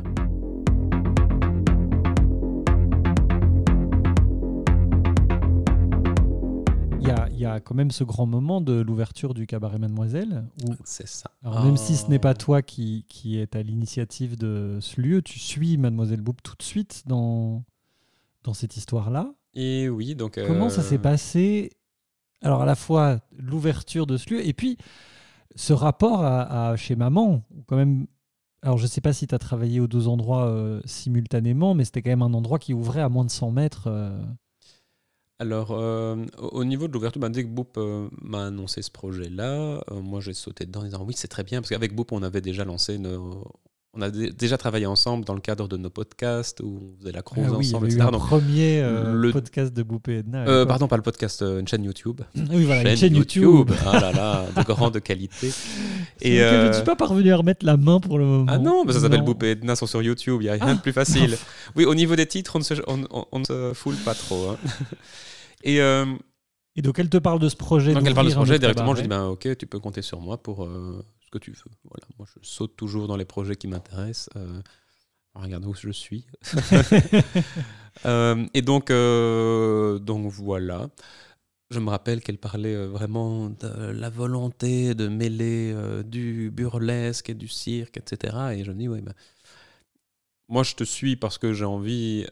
Il y a quand même ce grand moment de l'ouverture du cabaret Mademoiselle. Où, c'est ça. Alors même si ce n'est pas toi qui est à l'initiative de ce lieu, tu suis Mademoiselle Boop tout de suite dans cette histoire-là. Et oui, donc... Comment ça s'est passé? Alors à la fois l'ouverture de ce lieu et puis ce rapport à chez maman, quand même. Alors je ne sais pas si tu as travaillé aux deux endroits simultanément, mais c'était quand même un endroit qui ouvrait à moins de 100 mètres. Alors, au niveau de l'ouverture, dès que Boop m'a annoncé ce projet-là, moi j'ai sauté dedans en disant oui, c'est très bien, parce qu'avec Boop, on avait déjà lancé on a déjà travaillé ensemble dans le cadre de nos podcasts où on faisait la cruise ensemble, etc. Donc, premier podcast de Boop et Edna. Pardon, pas le podcast, une chaîne YouTube. Oui, voilà, une chaîne YouTube. Ah là là, de grande qualité. Et je ne suis pas parvenu à remettre la main pour le moment. Ah non, mais ça s'appelle Boop et Edna sont sur YouTube, il n'y a rien de plus facile. Oui, au niveau des titres, on ne se foule pas trop. Hein. Et donc elle te parle de ce projet. Donc elle parle de ce projet directement. Je dis ok, tu peux compter sur moi pour ce que tu veux. Voilà, moi je saute toujours dans les projets qui m'intéressent. Regarde où je suis. Et donc voilà. Je me rappelle qu'elle parlait vraiment de la volonté de mêler du burlesque et du cirque, etc. Et je me dis moi je te suis parce que j'ai envie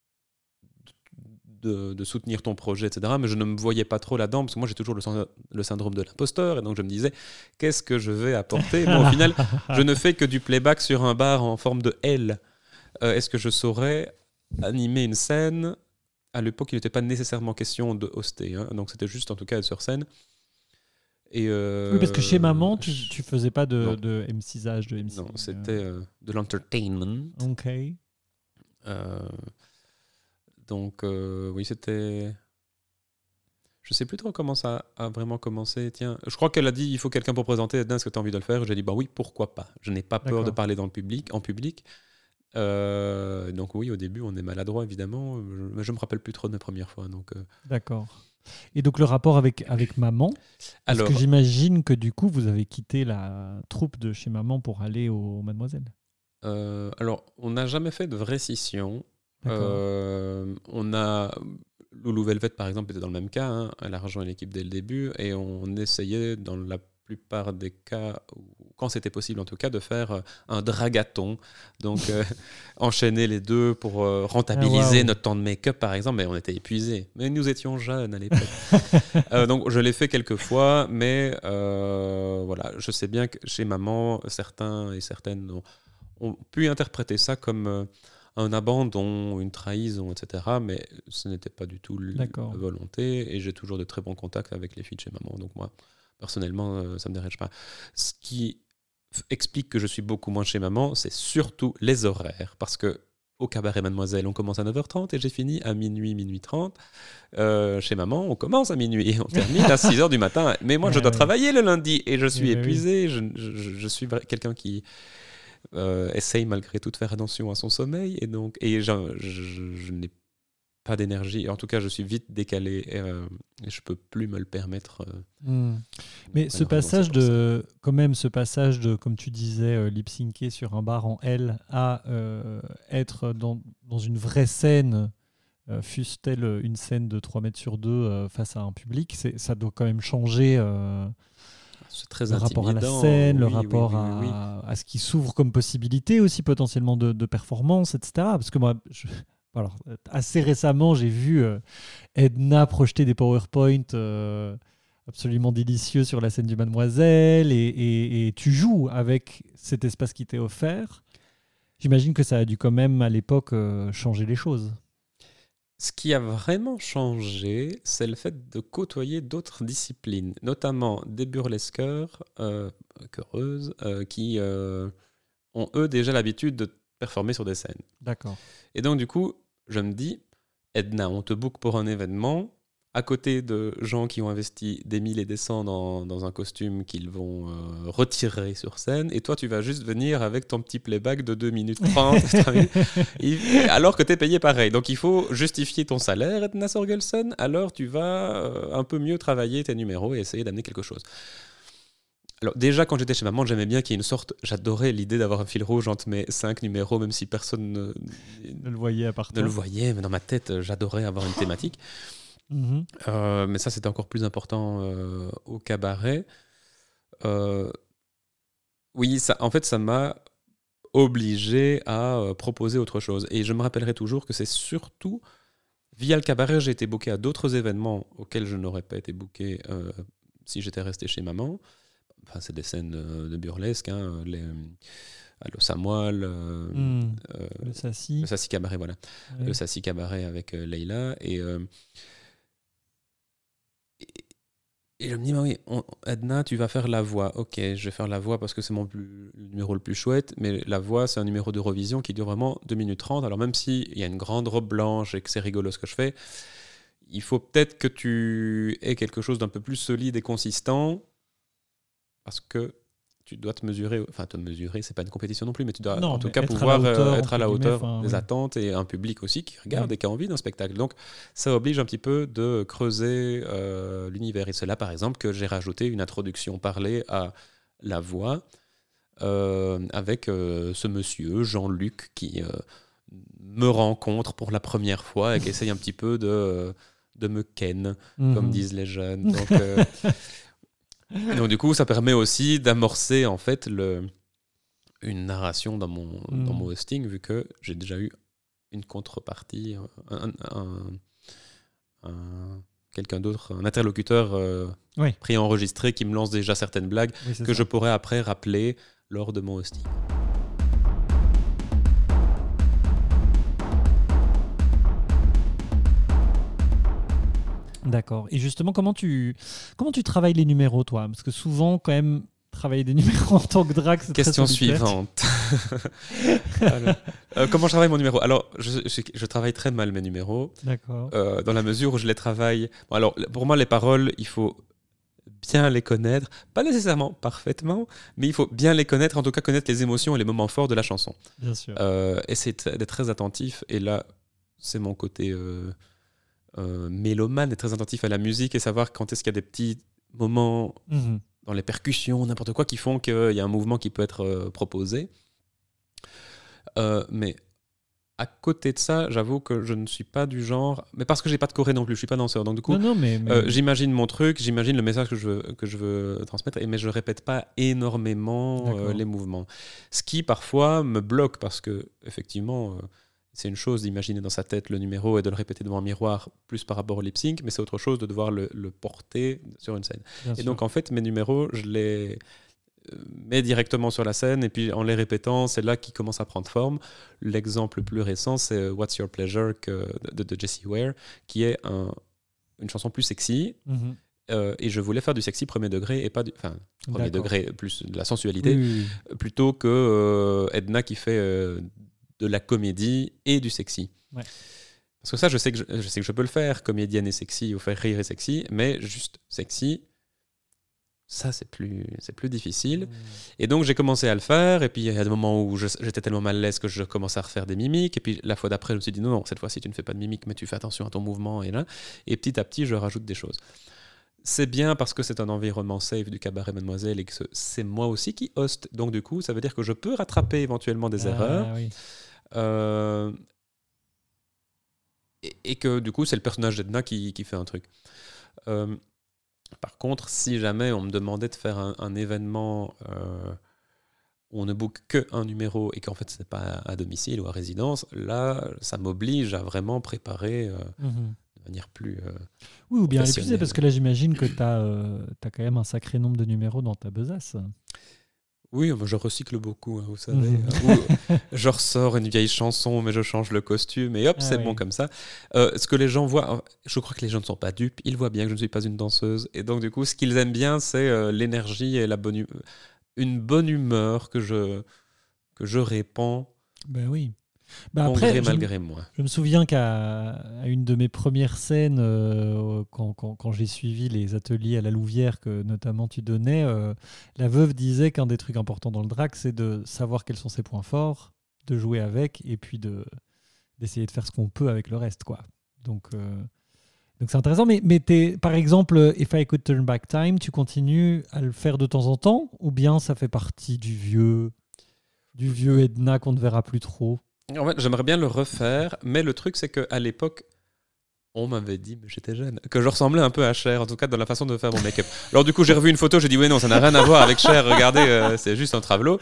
de soutenir ton projet, etc. Mais je ne me voyais pas trop là-dedans, parce que moi, j'ai toujours le syndrome de l'imposteur, et donc je me disais, qu'est-ce que je vais apporter? Bon, au final, je ne fais que du playback sur un bar en forme de L. Est-ce que je saurais animer une scène? À l'époque, il n'était pas nécessairement question de hoster, hein, donc c'était juste, en tout cas, être sur scène. Et oui, parce que chez maman, tu faisais pas de MCisage, de MC. Non, c'était de l'entertainment. Ok. Donc, oui, c'était... Je sais plus trop comment ça a vraiment commencé. Tiens, je crois qu'elle a dit il faut quelqu'un pour présenter. Edna, est-ce que tu as envie de le faire? J'ai dit bah oui, pourquoi pas. Je n'ai pas peur D'accord. de parler en public. Donc oui, au début, on est maladroit évidemment, mais je me rappelle plus trop de mes premières fois. Donc, D'accord. Et donc le rapport avec maman, parce alors, que j'imagine que du coup vous avez quitté la troupe de chez maman pour aller au Mademoiselle. alors, on n'a jamais fait de vraie scission. D'accord. On a Loulou Velvet par exemple était dans le même cas. Hein. Elle a rejoint l'équipe dès le début et on essayait dans la plupart des cas, quand c'était possible en tout cas, de faire un dragathon. Donc enchaîner les deux pour rentabiliser wow. notre temps de make-up par exemple. Mais on était épuisés. Mais nous étions jeunes à l'époque. Donc je l'ai fait quelques fois, mais voilà, je sais bien que chez maman, certains et certaines ont pu interpréter ça comme un abandon, une trahison, etc. Mais ce n'était pas du tout la D'accord. volonté et j'ai toujours de très bons contacts avec les filles de chez maman. Donc moi, personnellement, ça ne me dérange pas. Ce qui explique que je suis beaucoup moins chez maman, c'est surtout les horaires. Parce que au cabaret Mademoiselle, on commence à 9h30 et j'ai fini à minuit 30. Chez maman, on commence à minuit et on termine à 6h du matin. Mais moi, je dois travailler le lundi et je suis épuisé. Je suis quelqu'un qui essaye malgré tout de faire attention à son sommeil et je n'ai pas d'énergie. En tout cas, je suis vite décalé et je peux plus me le permettre. Mais ce passage de, comme tu disais, lip-syncer sur un bar en L à être dans une vraie scène, fût-elle une scène de 3 mètres sur 2 face à un public, ça doit quand même changer c'est très le rapport à la scène, le rapport oui. à ce qui s'ouvre comme possibilité aussi potentiellement de performance, etc. Parce que moi, alors, assez récemment, j'ai vu Edna projeter des PowerPoint absolument délicieux sur la scène du Mademoiselle et tu joues avec cet espace qui t'est offert. J'imagine que ça a dû quand même à l'époque changer les choses. Ce qui a vraiment changé, c'est le fait de côtoyer d'autres disciplines, notamment des burlesqueurs, choreuses, qui ont eux déjà l'habitude de performer sur des scènes. D'accord. Et donc du coup, je me dis, Edna, on te book pour un événement, à côté de gens qui ont investi des 1000 et des cents dans un costume qu'ils vont retirer sur scène, et toi tu vas juste venir avec ton petit playback de 2 minutes 30, alors que tu es payé pareil. Donc il faut justifier ton salaire, Edna Sorgelson, alors tu vas un peu mieux travailler tes numéros et essayer d'amener quelque chose. Alors déjà, quand j'étais chez maman, j'aimais bien qu'il y ait une sorte... J'adorais l'idée d'avoir un fil rouge entre mes 5 numéros, même si personne ne le voyait à part ne le voyait, mais dans ma tête, j'adorais avoir une thématique. Mais ça, c'était encore plus important au cabaret. Oui, en fait, ça m'a obligé à proposer autre chose. Et je me rappellerai toujours que c'est surtout via le cabaret, j'ai été booké à d'autres événements auxquels je n'aurais pas été booké si j'étais resté chez maman. Enfin, c'est des scènes de burlesque, hein, le Samoil, le Sassi Cabaret, voilà. Ouais. Le Sassi Cabaret avec Leïla. Et je me dis, bah oui, Edna, tu vas faire la voix. Ok, je vais faire la voix parce que c'est le numéro le plus chouette, mais la voix, c'est un numéro d'Eurovision qui dure vraiment 2 minutes 30. Alors même s'il y a une grande robe blanche et que c'est rigolo ce que je fais, il faut peut-être que tu aies quelque chose d'un peu plus solide et consistant parce que tu dois te mesurer, c'est pas une compétition non plus, mais tu dois en tout cas pouvoir être à la hauteur des attentes et un public aussi qui regarde et qui a envie d'un spectacle. Donc ça oblige un petit peu de creuser l'univers. Et c'est là, par exemple, que j'ai rajouté une introduction parlée à la voix avec ce monsieur, Jean-Luc, qui me rencontre pour la première fois et qui essaye un petit peu de me ken, comme disent les jeunes. Donc du coup, ça permet aussi d'amorcer en fait une narration dans mon hosting, vu que j'ai déjà eu une contrepartie, quelqu'un d'autre, un interlocuteur préenregistré qui me lance déjà certaines blagues que je pourrais après rappeler lors de mon hosting. D'accord. Et justement, comment tu travailles les numéros, toi ? Parce que souvent, quand même, travailler des numéros en tant que drague, c'est Question très solitaire. suivante. Alors, comment je travaille mon numéro? Alors, je travaille très mal mes numéros, D'accord. dans la mesure où je les travaille. Bon, alors, pour moi, les paroles, il faut bien les connaître, pas nécessairement parfaitement, mais il faut bien les connaître, en tout cas connaître les émotions et les moments forts de la chanson. Bien sûr. Essayer d'être très attentif, et là, c'est mon côté mélomane, être très attentif à la musique et savoir quand est-ce qu'il y a des petits moments Mhm. dans les percussions, n'importe quoi, qui font qu'il y a un mouvement qui peut être proposé. Mais à côté de ça, j'avoue que je ne suis pas du genre... Mais parce que j'ai pas de choré non plus, je suis pas danseur. Donc du coup, Non, mais... j'imagine mon truc, j'imagine le message que je veux transmettre, mais je répète pas énormément D'accord. les mouvements. Ce qui parfois me bloque, parce que effectivement, c'est une chose d'imaginer dans sa tête le numéro et de le répéter devant un miroir, plus par rapport au lip sync, mais c'est autre chose de devoir le porter sur une scène. bien Et sûr. donc en fait, mes numéros, je les mets directement sur la scène, et puis en les répétant, c'est là qu'ils commencent à prendre forme. L'exemple le plus récent, c'est What's Your Pleasure de Jessie Ware, qui est une chanson plus sexy. Mhm. Et je voulais faire du sexy premier degré, et pas du... Enfin, premier D'accord. degré, plus de la sensualité, Oui. plutôt que Edna qui fait de la comédie et du sexy. Ouais. Parce que ça, je sais que je peux le faire, comédienne et sexy, ou faire rire et sexy, mais juste sexy, ça, c'est plus difficile. Et donc, j'ai commencé à le faire, et puis il y a des moments où j'étais tellement mal à l'aise que je commençais à refaire des mimiques, et puis la fois d'après, je me suis dit non, cette fois-ci, tu ne fais pas de mimiques, mais tu fais attention à ton mouvement, et petit à petit, je rajoute des choses. C'est bien parce que c'est un environnement safe du cabaret Mademoiselle, et que c'est moi aussi qui host, donc du coup, ça veut dire que je peux rattraper éventuellement des erreurs. Oui. Et que du coup, c'est le personnage d'Edna qui fait un truc. Par contre, si jamais on me demandait de faire un événement où on ne book qu'un numéro et qu'en fait ce n'est pas à domicile ou à résidence, là, ça m'oblige à vraiment préparer Mhm. de manière plus... Oui, ou bien les professionnel. parce que là, j'imagine que tu as quand même un sacré nombre de numéros dans ta besace. Oui, moi, je recycle beaucoup, hein, vous savez. Mhm. Ou je ressors une vieille chanson, mais je change le costume, et hop, c'est oui. bon comme ça. Ce que les gens voient, je crois que les gens ne sont pas dupes, ils voient bien que je ne suis pas une danseuse. Et donc, du coup, ce qu'ils aiment bien, c'est l'énergie et une bonne humeur que je répands, Ben oui. Bah bon après, gré malgré moi. je me souviens qu'à une de mes premières scènes, quand j'ai suivi les ateliers à la Louvière que notamment tu donnais, la veuve disait qu'un des trucs importants dans le drag, c'est de savoir quels sont ses points forts, de jouer avec, et puis d'essayer de faire ce qu'on peut avec le reste, quoi. Donc c'est intéressant. Mais par exemple, If I Could Turn Back Time, tu continues à le faire de temps en temps, ou bien ça fait partie du vieux Edna qu'on ne verra plus trop? En fait, j'aimerais bien le refaire, mais le truc, c'est qu'à l'époque, on m'avait dit, mais j'étais jeune, que je ressemblais un peu à Cher, en tout cas dans la façon de faire mon make-up. Alors du coup, j'ai revu une photo, j'ai dit, oui, non, ça n'a rien à voir avec Cher, regardez, c'est juste un travelot.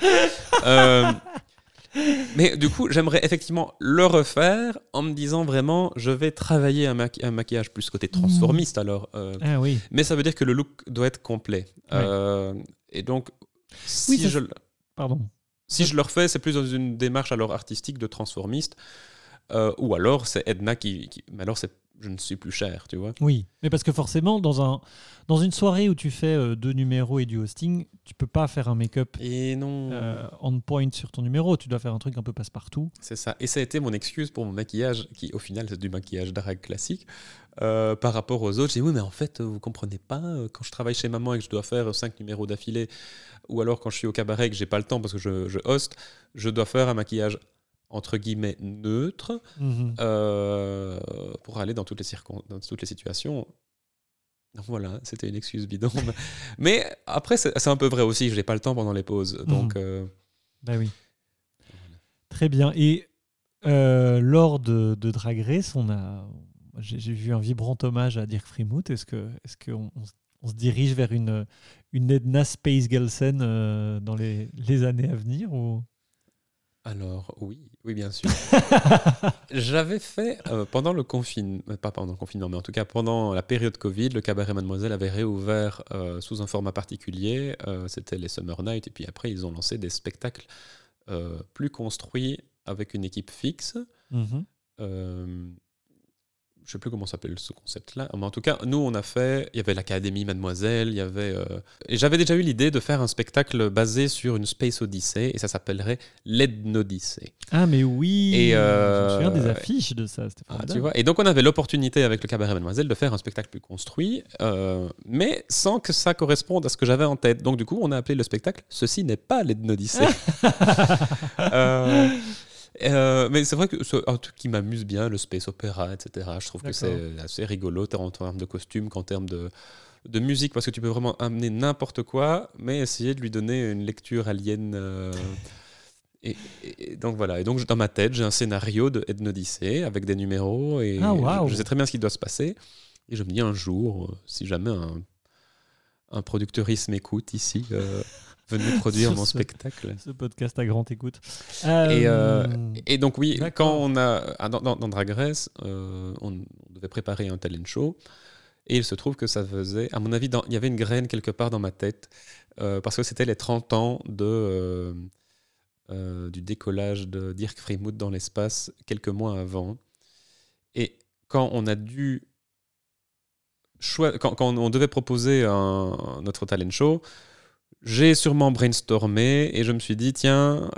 Mais du coup, j'aimerais effectivement le refaire en me disant vraiment, je vais travailler un maquillage plus côté transformiste alors. Ah oui. Mais ça veut dire que le look doit être complet. Et donc, si je le refais, c'est plus dans une démarche alors artistique de transformiste. Ou alors c'est Edna mais alors je ne suis plus Cher, tu vois. Oui, mais parce que forcément, dans une soirée où tu fais 2 numéros et du hosting, tu peux pas faire un make-up Et non. on point sur ton numéro. Tu dois faire un truc un peu passe-partout. C'est ça. Et ça a été mon excuse pour mon maquillage, qui au final c'est du maquillage drag classique. Par rapport aux autres, j'ai dit oui, mais en fait, vous comprenez pas, quand je travaille chez maman et que je dois faire 5 numéros d'affilée, ou alors quand je suis au cabaret et que j'ai pas le temps parce que je host, je dois faire un maquillage entre guillemets neutre pour aller dans toutes les situations. Donc voilà, c'était une excuse bidon. Mais après, c'est un peu vrai aussi que j'ai pas le temps pendant les pauses. Donc, bah oui. Voilà. Très bien. Et lors de Drag Race, j'ai vu un vibrant hommage à Dirk Frimouth. Est-ce qu'on se dirige vers une Edna Space Gelsen dans les années à venir ou... Alors, oui, bien sûr. J'avais fait, pendant le confinement, pas pendant le confinement, mais en tout cas pendant la période Covid, le cabaret Mademoiselle avait réouvert sous un format particulier. C'était les Summer Nights, et puis après, ils ont lancé des spectacles plus construits avec une équipe fixe. je sais plus comment s'appelle ce concept-là, mais en tout cas, nous, on a fait, il y avait l'Académie Mademoiselle, il y avait... et j'avais déjà eu l'idée de faire un spectacle basé sur une Space Odyssey, et ça s'appellerait l'Ethnodyssey. Ah, mais oui. Et Je me souviens des affiches de ça, c'était Ah, formidable. tu vois. Et donc, on avait l'opportunité avec le Cabaret Mademoiselle de faire un spectacle plus construit, mais sans que ça corresponde à ce que j'avais en tête. Donc, du coup, on a appelé le spectacle « Ceci n'est pas l'Ethnodyssey ». Mais c'est vrai que c'est un truc qui m'amuse bien, le space opéra, etc. Je trouve que c'est assez rigolo, tant en termes de costume qu'en termes de musique, parce que tu peux vraiment amener n'importe quoi, mais essayer de lui donner une lecture alien. Et donc voilà. Et donc dans ma tête, j'ai un scénario de Ethnodyssey avec des numéros, et je sais très bien ce qui doit se passer. Et je me dis un jour, si jamais un producteuriste m'écoute ici... venez produire mon spectacle. Ce podcast à grande écoute. Et donc oui, D'accord. quand on a dans Drag Race, on devait préparer un talent show, et il se trouve que ça faisait, à mon avis, il y avait une graine quelque part dans ma tête, parce que c'était les 30 ans du décollage de Dirk Frimouth dans l'espace quelques mois avant. Et quand on a dû quand on devait proposer notre talent show, j'ai sûrement brainstormé et je me suis dit, tiens,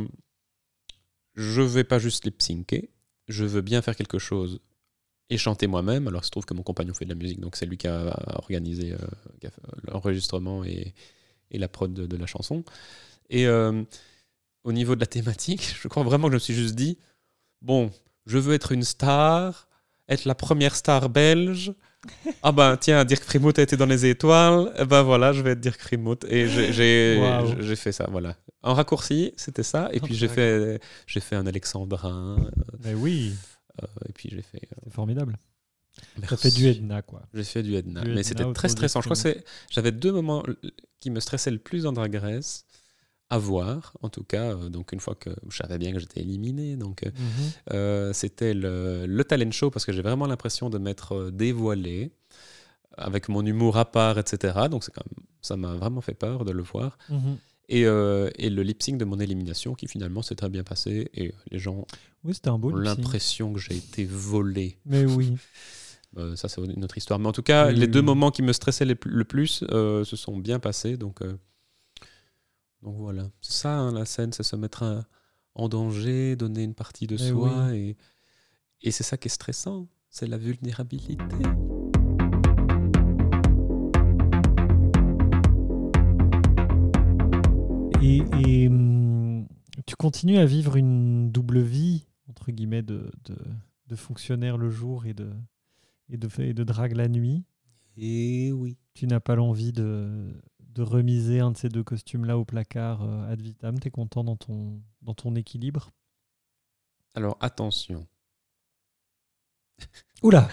je vais pas juste lip-syncer, je veux bien faire quelque chose et chanter moi-même. Alors, il se trouve que mon compagnon fait de la musique, donc c'est lui qui a organisé l'enregistrement et la prod de la chanson. Et au niveau de la thématique, je crois vraiment que je me suis juste dit, bon, je veux être une star, être la première star belge. Ah ben tiens, Dirk Frimouth a été dans les étoiles, ben voilà, je vais être Dirk Frimouth. Et j'ai fait ça, voilà. En raccourci, c'était ça. Et puis j'ai fait un alexandrin. Mais oui. Et puis j'ai fait... C'est formidable. Merci. Ça fait du Edna, quoi. J'ai fait du Edna. Mais c'était très stressant. Je crois que j'avais 2 moments qui me stressaient le plus dans Drag Race. À voir, en tout cas. Donc, une fois que je savais bien que j'étais éliminé, donc c'était le talent show, parce que j'ai vraiment l'impression de m'être dévoilé avec mon humour à part, etc. Donc, ça m'a vraiment fait peur de le voir. Et le lip-sync de mon élimination, qui finalement s'est très bien passé, et les gens c'était un beau ont lip-sync. l'impression que j'ai été volé. Mais oui. Ça, c'est une autre histoire. Mais en tout cas, les 2 moments qui me stressaient le plus se sont bien passés. Donc voilà, c'est ça, hein, la scène, c'est se mettre en danger, donner une partie de soi, et c'est ça qui est stressant, c'est la vulnérabilité. Et tu continues à vivre une double vie, entre guillemets, de fonctionnaire le jour et de drague la nuit. Et oui. Tu n'as pas l'envie de remiser un de ces 2 costumes-là au placard ad vitam. Tu es content dans ton équilibre? Alors, attention. Oula.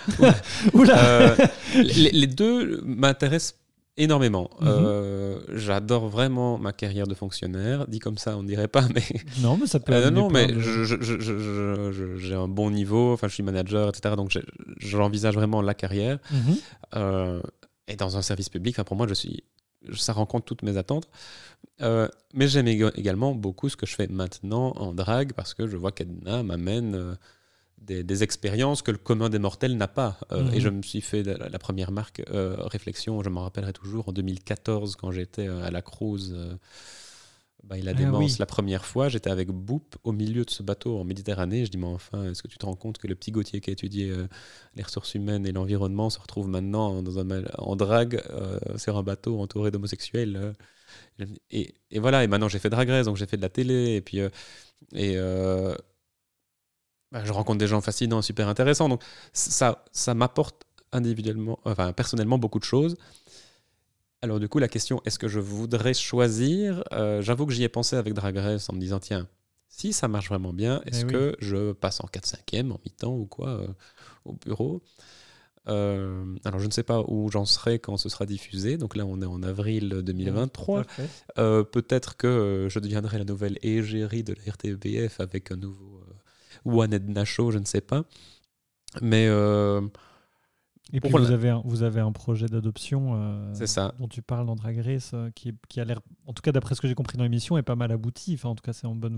Les 2 m'intéressent énormément. J'adore vraiment ma carrière de fonctionnaire. Dit comme ça, on ne dirait pas, mais... Non, mais ça peut... non, mais j'ai un bon niveau, enfin, je suis manager, etc. Donc, j'envisage vraiment la carrière. Et dans un service public, pour moi, ça rencontre toutes mes attentes. Mais j'aime également beaucoup ce que je fais maintenant en drague, parce que je vois qu'Edna m'amène des expériences que le commun des mortels n'a pas. Et je me suis fait la première marque réflexion, je m'en rappellerai toujours, en 2014, quand j'étais à la cruise la démence la première fois, j'étais avec Boop au milieu de ce bateau en Méditerranée. Je dis, mais enfin, est-ce que tu te rends compte que le petit Gauthier qui a étudié les ressources humaines et l'environnement se retrouve maintenant en drague sur un bateau entouré d'homosexuels et voilà, et maintenant j'ai fait Drag Race, donc j'ai fait de la télé, et puis je rencontre des gens fascinants, super intéressants, donc ça m'apporte personnellement beaucoup de choses. Alors du coup, la question, est-ce que je voudrais choisir, j'avoue que j'y ai pensé avec Drag Race en me disant, tiens, si ça marche vraiment bien, est-ce que je passe en 4/5e, en mi-temps ou quoi, au bureau? Alors je ne sais pas où j'en serai quand ce sera diffusé, donc là on est en avril 2023. Peut-être que je deviendrai la nouvelle égérie de la RTBF avec un nouveau One Edna Show, je ne sais pas. Mais... Et puis vous avez un projet d'adoption c'est ça. dont tu parles dans Drag Race qui a l'air, en tout cas d'après ce que j'ai compris dans l'émission, est pas mal abouti. Enfin, en tout cas, c'est en bonne voie.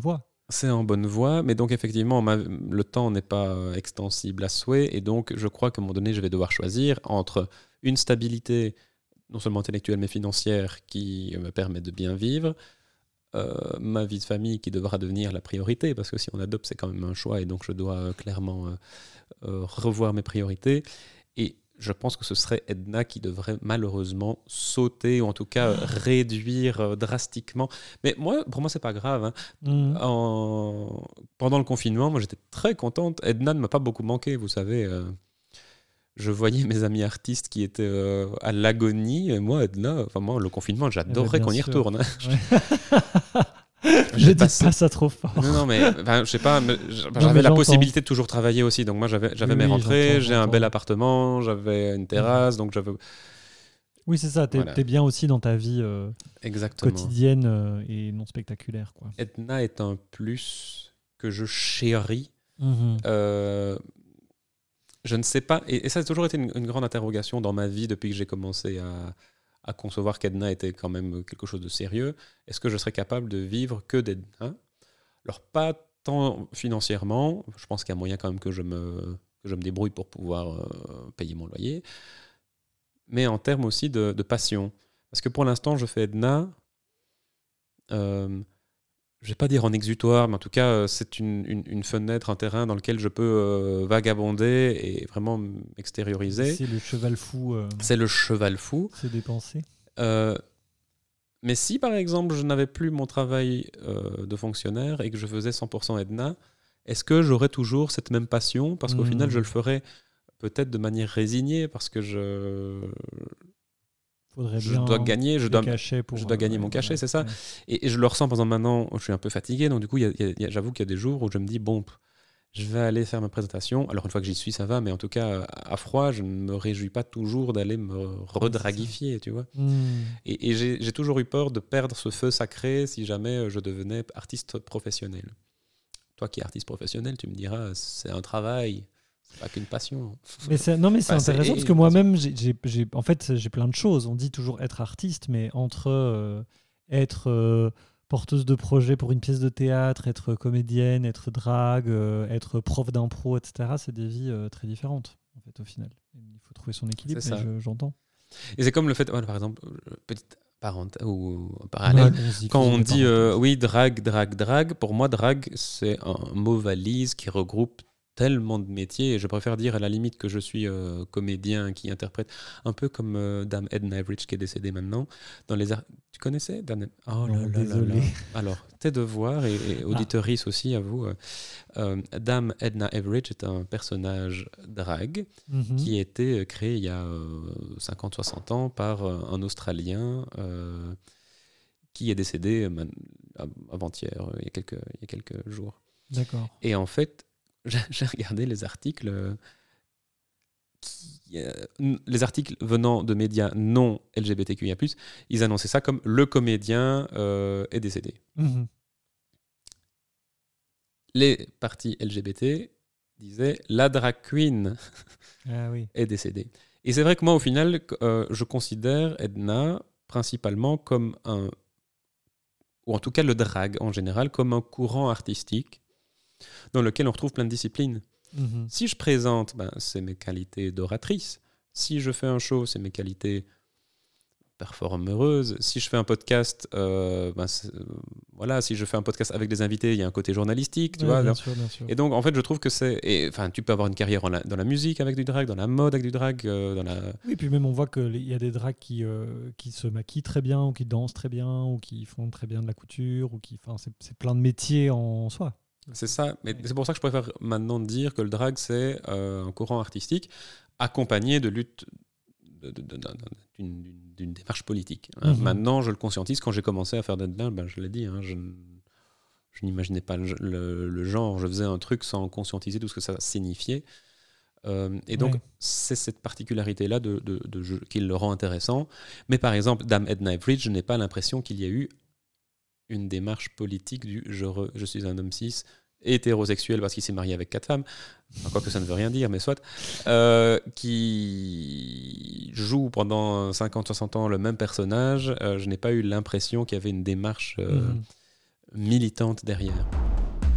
c'est en bonne voie, mais donc effectivement, le temps n'est pas extensible à souhait, et donc je crois qu'à un moment donné, je vais devoir choisir entre une stabilité, non seulement intellectuelle, mais financière, qui me permet de bien vivre, ma vie de famille qui devra devenir la priorité, parce que si on adopte, c'est quand même un choix, et donc je dois clairement revoir mes priorités. Et je pense que ce serait Edna qui devrait malheureusement sauter, ou en tout cas réduire drastiquement. Mais pour moi, c'est pas grave. Hein. Pendant le confinement, moi, j'étais très contente. Edna ne m'a pas beaucoup manqué, vous savez. Je voyais mes amis artistes qui étaient à l'agonie. Et moi, Edna, moi, le confinement, j'adorerais qu'on y retourne. Hein. Je dis pas ça trop fort. Non, mais je sais pas. J'avais la possibilité de toujours travailler aussi. Donc moi, j'avais mes rentrées, j'ai un bel appartement, j'avais une terrasse, donc j'avais. Oui, c'est ça. T'es bien aussi dans ta vie quotidienne et non spectaculaire, quoi. Edna est un plus que je chéris. Je ne sais pas, et ça a toujours été une grande interrogation dans ma vie depuis que j'ai commencé à concevoir qu'Edna était quand même quelque chose de sérieux. Est-ce que je serais capable de vivre que d'Edna ? Alors, pas tant financièrement, je pense qu'il y a moyen quand même que je me débrouille pour pouvoir payer mon loyer, mais en termes aussi de passion. Parce que pour l'instant, je fais Edna, je ne vais pas dire en exutoire, mais en tout cas, c'est une fenêtre, un terrain dans lequel je peux vagabonder et vraiment m'extérioriser. C'est le cheval fou. C'est le cheval fou. C'est dépensé. Mais si, par exemple, je n'avais plus mon travail de fonctionnaire et que je faisais 100% Edna, est-ce que j'aurais toujours cette même passion ? Parce qu'au final, je le ferais peut-être de manière résignée, parce que je dois gagner, je dois gagner mon cachet, c'est ça. Et je le ressens, par exemple, maintenant, je suis un peu fatigué, donc du coup, j'avoue qu'il y a des jours où je me dis, bon, je vais aller faire ma présentation. Alors, une fois que j'y suis, ça va, mais en tout cas, à froid, je ne me réjouis pas toujours d'aller me redraguifier, tu vois. Et j'ai toujours eu peur de perdre ce feu sacré si jamais je devenais artiste professionnel. Toi qui es artiste professionnel, tu me diras, c'est un travail. C'est pas qu'une passion. Mais c'est intéressant parce que moi-même, j'ai plein de choses. On dit toujours être artiste, mais entre être porteuse de projet pour une pièce de théâtre, être comédienne, être drague, être prof d'impro, etc., c'est des vies très différentes, en fait, au final. Il faut trouver son équilibre, mais j'entends. Et c'est comme le fait, par exemple, petite parenthèse ou parallèle, quand on dit oui, drague, pour moi, drague, c'est un mot valise qui regroupe tellement de métiers, et je préfère dire à la limite que je suis comédien qui interprète un peu comme Dame Edna Everage qui est décédée maintenant dans les tu connaissais Dame Oh non, désolé. Alors tes devoirs et auditeurice aussi à vous. Dame Edna Everage est un personnage drague qui a été créé il y a 50-60 ans par un Australien qui est décédé avant-hier, il y a quelques jours. D'accord. Et en fait, j'ai regardé les articles, les articles venant de médias non LGBTQIA+, ils annonçaient ça comme le comédien est décédé. Les partis LGBT disaient la drag queen est décédée. Et c'est vrai que moi, au final, je considère Edna principalement comme ou en tout cas le drag en général, comme un courant artistique dans lequel on retrouve plein de disciplines. Si je présente, c'est mes qualités d'oratrice. Si je fais un show, c'est mes qualités performeuses. Si je fais un podcast, si je fais un podcast avec des invités, il y a un côté journalistique, tu vois. Bien sûr. Et donc, en fait, je trouve que tu peux avoir une carrière dans la musique avec du drag, dans la mode avec du drag, Oui, puis même on voit qu'il y a des drags qui se maquillent très bien, ou qui dansent très bien, ou qui font très bien de la couture, c'est plein de métiers en soi. C'est ça, mais c'est pour ça que je préfère maintenant dire que le drag, c'est un courant artistique accompagné de lutte, d'une démarche politique. Maintenant, je le conscientise. Quand j'ai commencé à faire d'Edna, je l'ai dit, je n'imaginais pas le genre. Je faisais un truc sans conscientiser tout ce que ça signifiait. Et donc, c'est cette particularité-là qui le rend intéressant. Mais par exemple, Dame Edna Everage, je n'ai pas l'impression qu'il y ait eu une démarche politique du je suis un homme cis hétérosexuel parce qu'il s'est marié avec 4 femmes, quoique ça ne veut rien dire, mais soit, qui joue pendant 50-60 ans le même personnage. Je n'ai pas eu l'impression qu'il y avait une démarche militante derrière.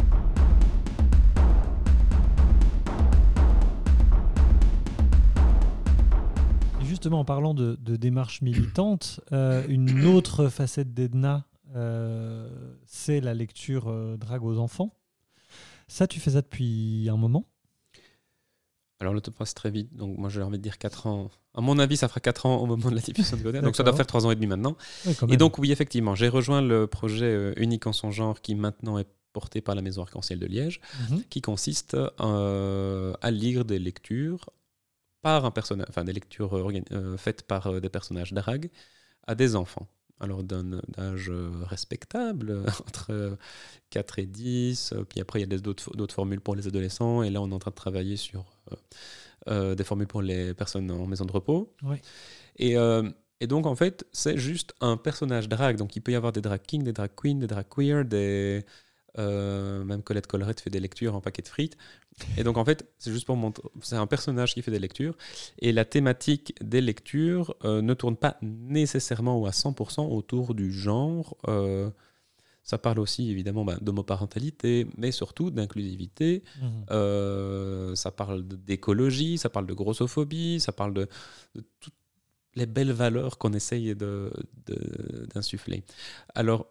justement, en parlant de démarche militante, une autre facette d'Edna, c'est la lecture drague aux enfants. Ça, tu fais ça depuis un moment? Alors le temps passe très vite, donc moi j'ai envie de dire 4 ans. À mon avis, ça fera 4 ans au moment de la diffusion de Godin, donc ça doit faire 3 ans et demi maintenant. Ouais, quand Et même. donc oui, effectivement, j'ai rejoint le projet unique en son genre qui maintenant est porté par la Maison Arc-en-Ciel de Liège, qui consiste à lire des lectures par un personnage, enfin des lectures faites par des personnages drague à des enfants. Alors d'un âge respectable, entre 4 et 10, puis après il y a d'autres formules pour les adolescents, et là on est en train de travailler sur des formules pour les personnes en maison de repos. Oui. Et donc en fait c'est juste un personnage drague, donc il peut y avoir des drag kings, des drag queens, des drag queer, même Colette Collerette fait des lectures en paquet de frites. Et donc en fait c'est juste pour montrer, c'est un personnage qui fait des lectures, et la thématique des lectures ne tourne pas nécessairement ou à 100% autour du genre. Ça parle aussi évidemment d'homoparentalité, mais surtout d'inclusivité. Ça parle d'écologie, ça parle de grossophobie, ça parle de toutes les belles valeurs qu'on essaye d'insuffler. Alors,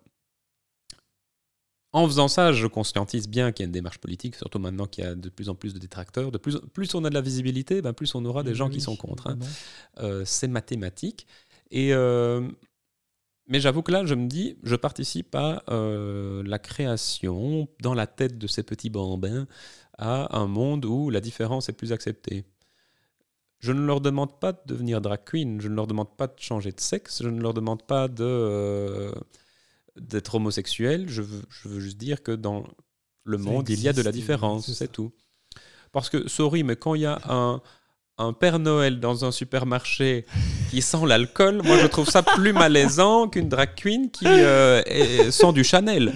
en faisant ça, je conscientise bien qu'il y a une démarche politique, surtout maintenant qu'il y a de plus en plus de détracteurs. Plus on a de la visibilité, plus on aura des gens qui sont contre. C'est mathématique. Mais j'avoue que là, je me dis, je participe à la création, dans la tête de ces petits bambins, à un monde où la différence est plus acceptée. Je ne leur demande pas de devenir drag queen, je ne leur demande pas de changer de sexe, je ne leur demande pas d'être homosexuel. Je veux juste dire que dans le monde, il y a de la différence, c'est tout. Parce que, sorry, mais quand il y a un Père Noël dans un supermarché qui sent l'alcool, moi je trouve ça plus malaisant qu'une drag queen qui sent du Chanel.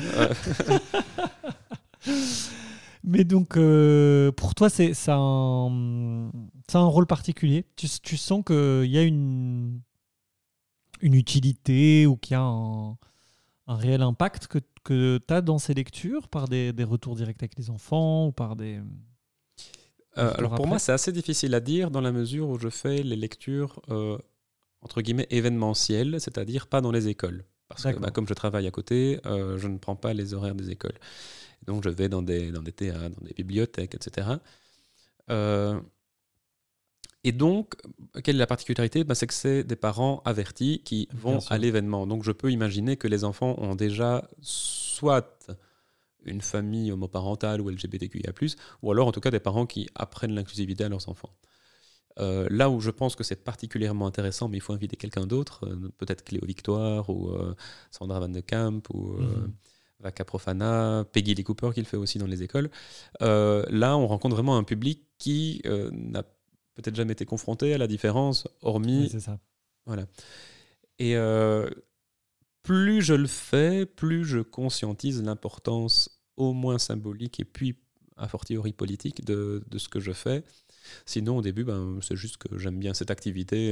Mais donc, pour toi, ça a un rôle particulier. Tu sens qu'il y a une utilité ou qu'il y a un réel impact que tu as dans ces lectures par des retours directs avec les enfants ou par des... Alors pour moi, c'est assez difficile à dire dans la mesure où je fais les lectures entre guillemets événementielles, c'est-à-dire pas dans les écoles. Parce que comme je travaille à côté, je ne prends pas les horaires des écoles. Donc je vais dans des théâtres, dans des bibliothèques, etc. Et donc, quelle est la particularité ? C'est que c'est des parents avertis qui vont à l'événement. Donc je peux imaginer que les enfants ont déjà soit une famille homoparentale ou LGBTQIA+, ou alors en tout cas des parents qui apprennent l'inclusivité à leurs enfants. Là où je pense que c'est particulièrement intéressant, mais il faut inviter quelqu'un d'autre, peut-être Cléo Victoire ou Sandra Van de Camp ou Vaca Profana, Peggy Lee Cooper qui le fait aussi dans les écoles. Là, on rencontre vraiment un public qui n'a peut-être jamais été confronté à la différence, hormis... Oui, c'est ça. Voilà. Et plus je le fais, plus je conscientise l'importance au moins symbolique et puis a fortiori politique de ce que je fais. Sinon, au début, c'est juste que j'aime bien cette activité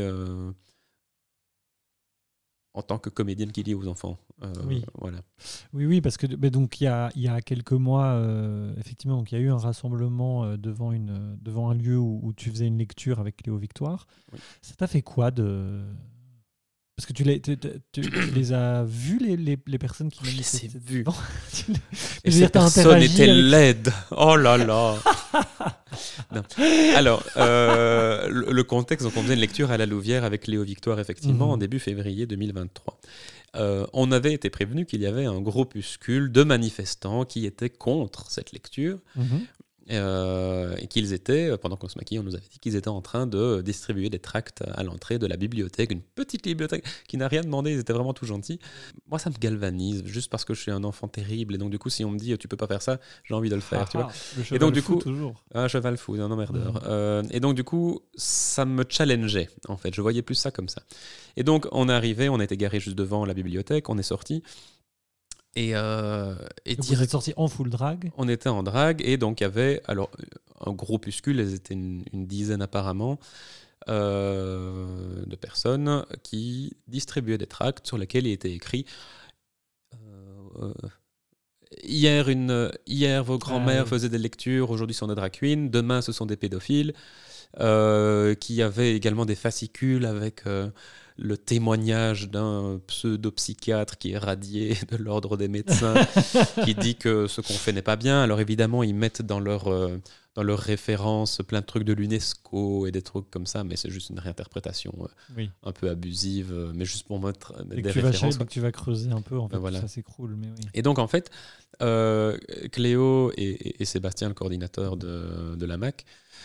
en tant que comédienne qui lit aux enfants. Oui. Voilà. Oui, parce que donc il y a quelques mois, effectivement, donc il y a eu un rassemblement devant un lieu où tu faisais une lecture avec Cléo Victoire. Oui. Ça t'a fait quoi de... Parce que tu les as vus, les personnes qui manifestaient. Je les ai vus. Et ces personnes étaient laides. Oh là là. Alors, le contexte, donc on faisait une lecture à la Louvière avec Léo Victoire, effectivement, en début février 2023. On avait été prévenu qu'il y avait un groupuscule de manifestants qui étaient contre cette lecture. Et qu'ils étaient, pendant qu'on se maquillait, on nous avait dit qu'ils étaient en train de distribuer des tracts à l'entrée de la bibliothèque, une petite bibliothèque qui n'a rien demandé, ils étaient vraiment tout gentils. Moi, ça me galvanise, juste parce que je suis un enfant terrible, et donc du coup, si on me dit tu peux pas faire ça, j'ai envie de le faire, tu vois. Et donc du coup, toujours. Un cheval fou, un emmerdeur. Et donc du coup, ça me challengeait, en fait. Je voyais plus ça comme ça. Et donc, on est arrivé, on a été garé juste devant la bibliothèque, on est sorti. Et vous êtes sortis en full drag ? On était en drag, et donc il y avait un groupuscule, elles étaient une dizaine apparemment, de personnes qui distribuaient des tracts sur lesquels il était écrit hier vos grands-mères faisaient des lectures, aujourd'hui ce sont des drag queens, demain ce sont des pédophiles. qui avait également des fascicules avec le témoignage d'un pseudo-psychiatre qui est radié de l'ordre des médecins, qui dit que ce qu'on fait n'est pas bien. Alors évidemment, ils mettent dans leur référence plein de trucs de l'UNESCO et des trucs comme ça, mais c'est juste une réinterprétation un peu abusive, mais juste pour mettre des références. Tu vas creuser un peu, en fait, voilà. ça s'écroule. Mais oui. Et donc, en fait, Cléo et Sébastien, le coordinateur de la MAC,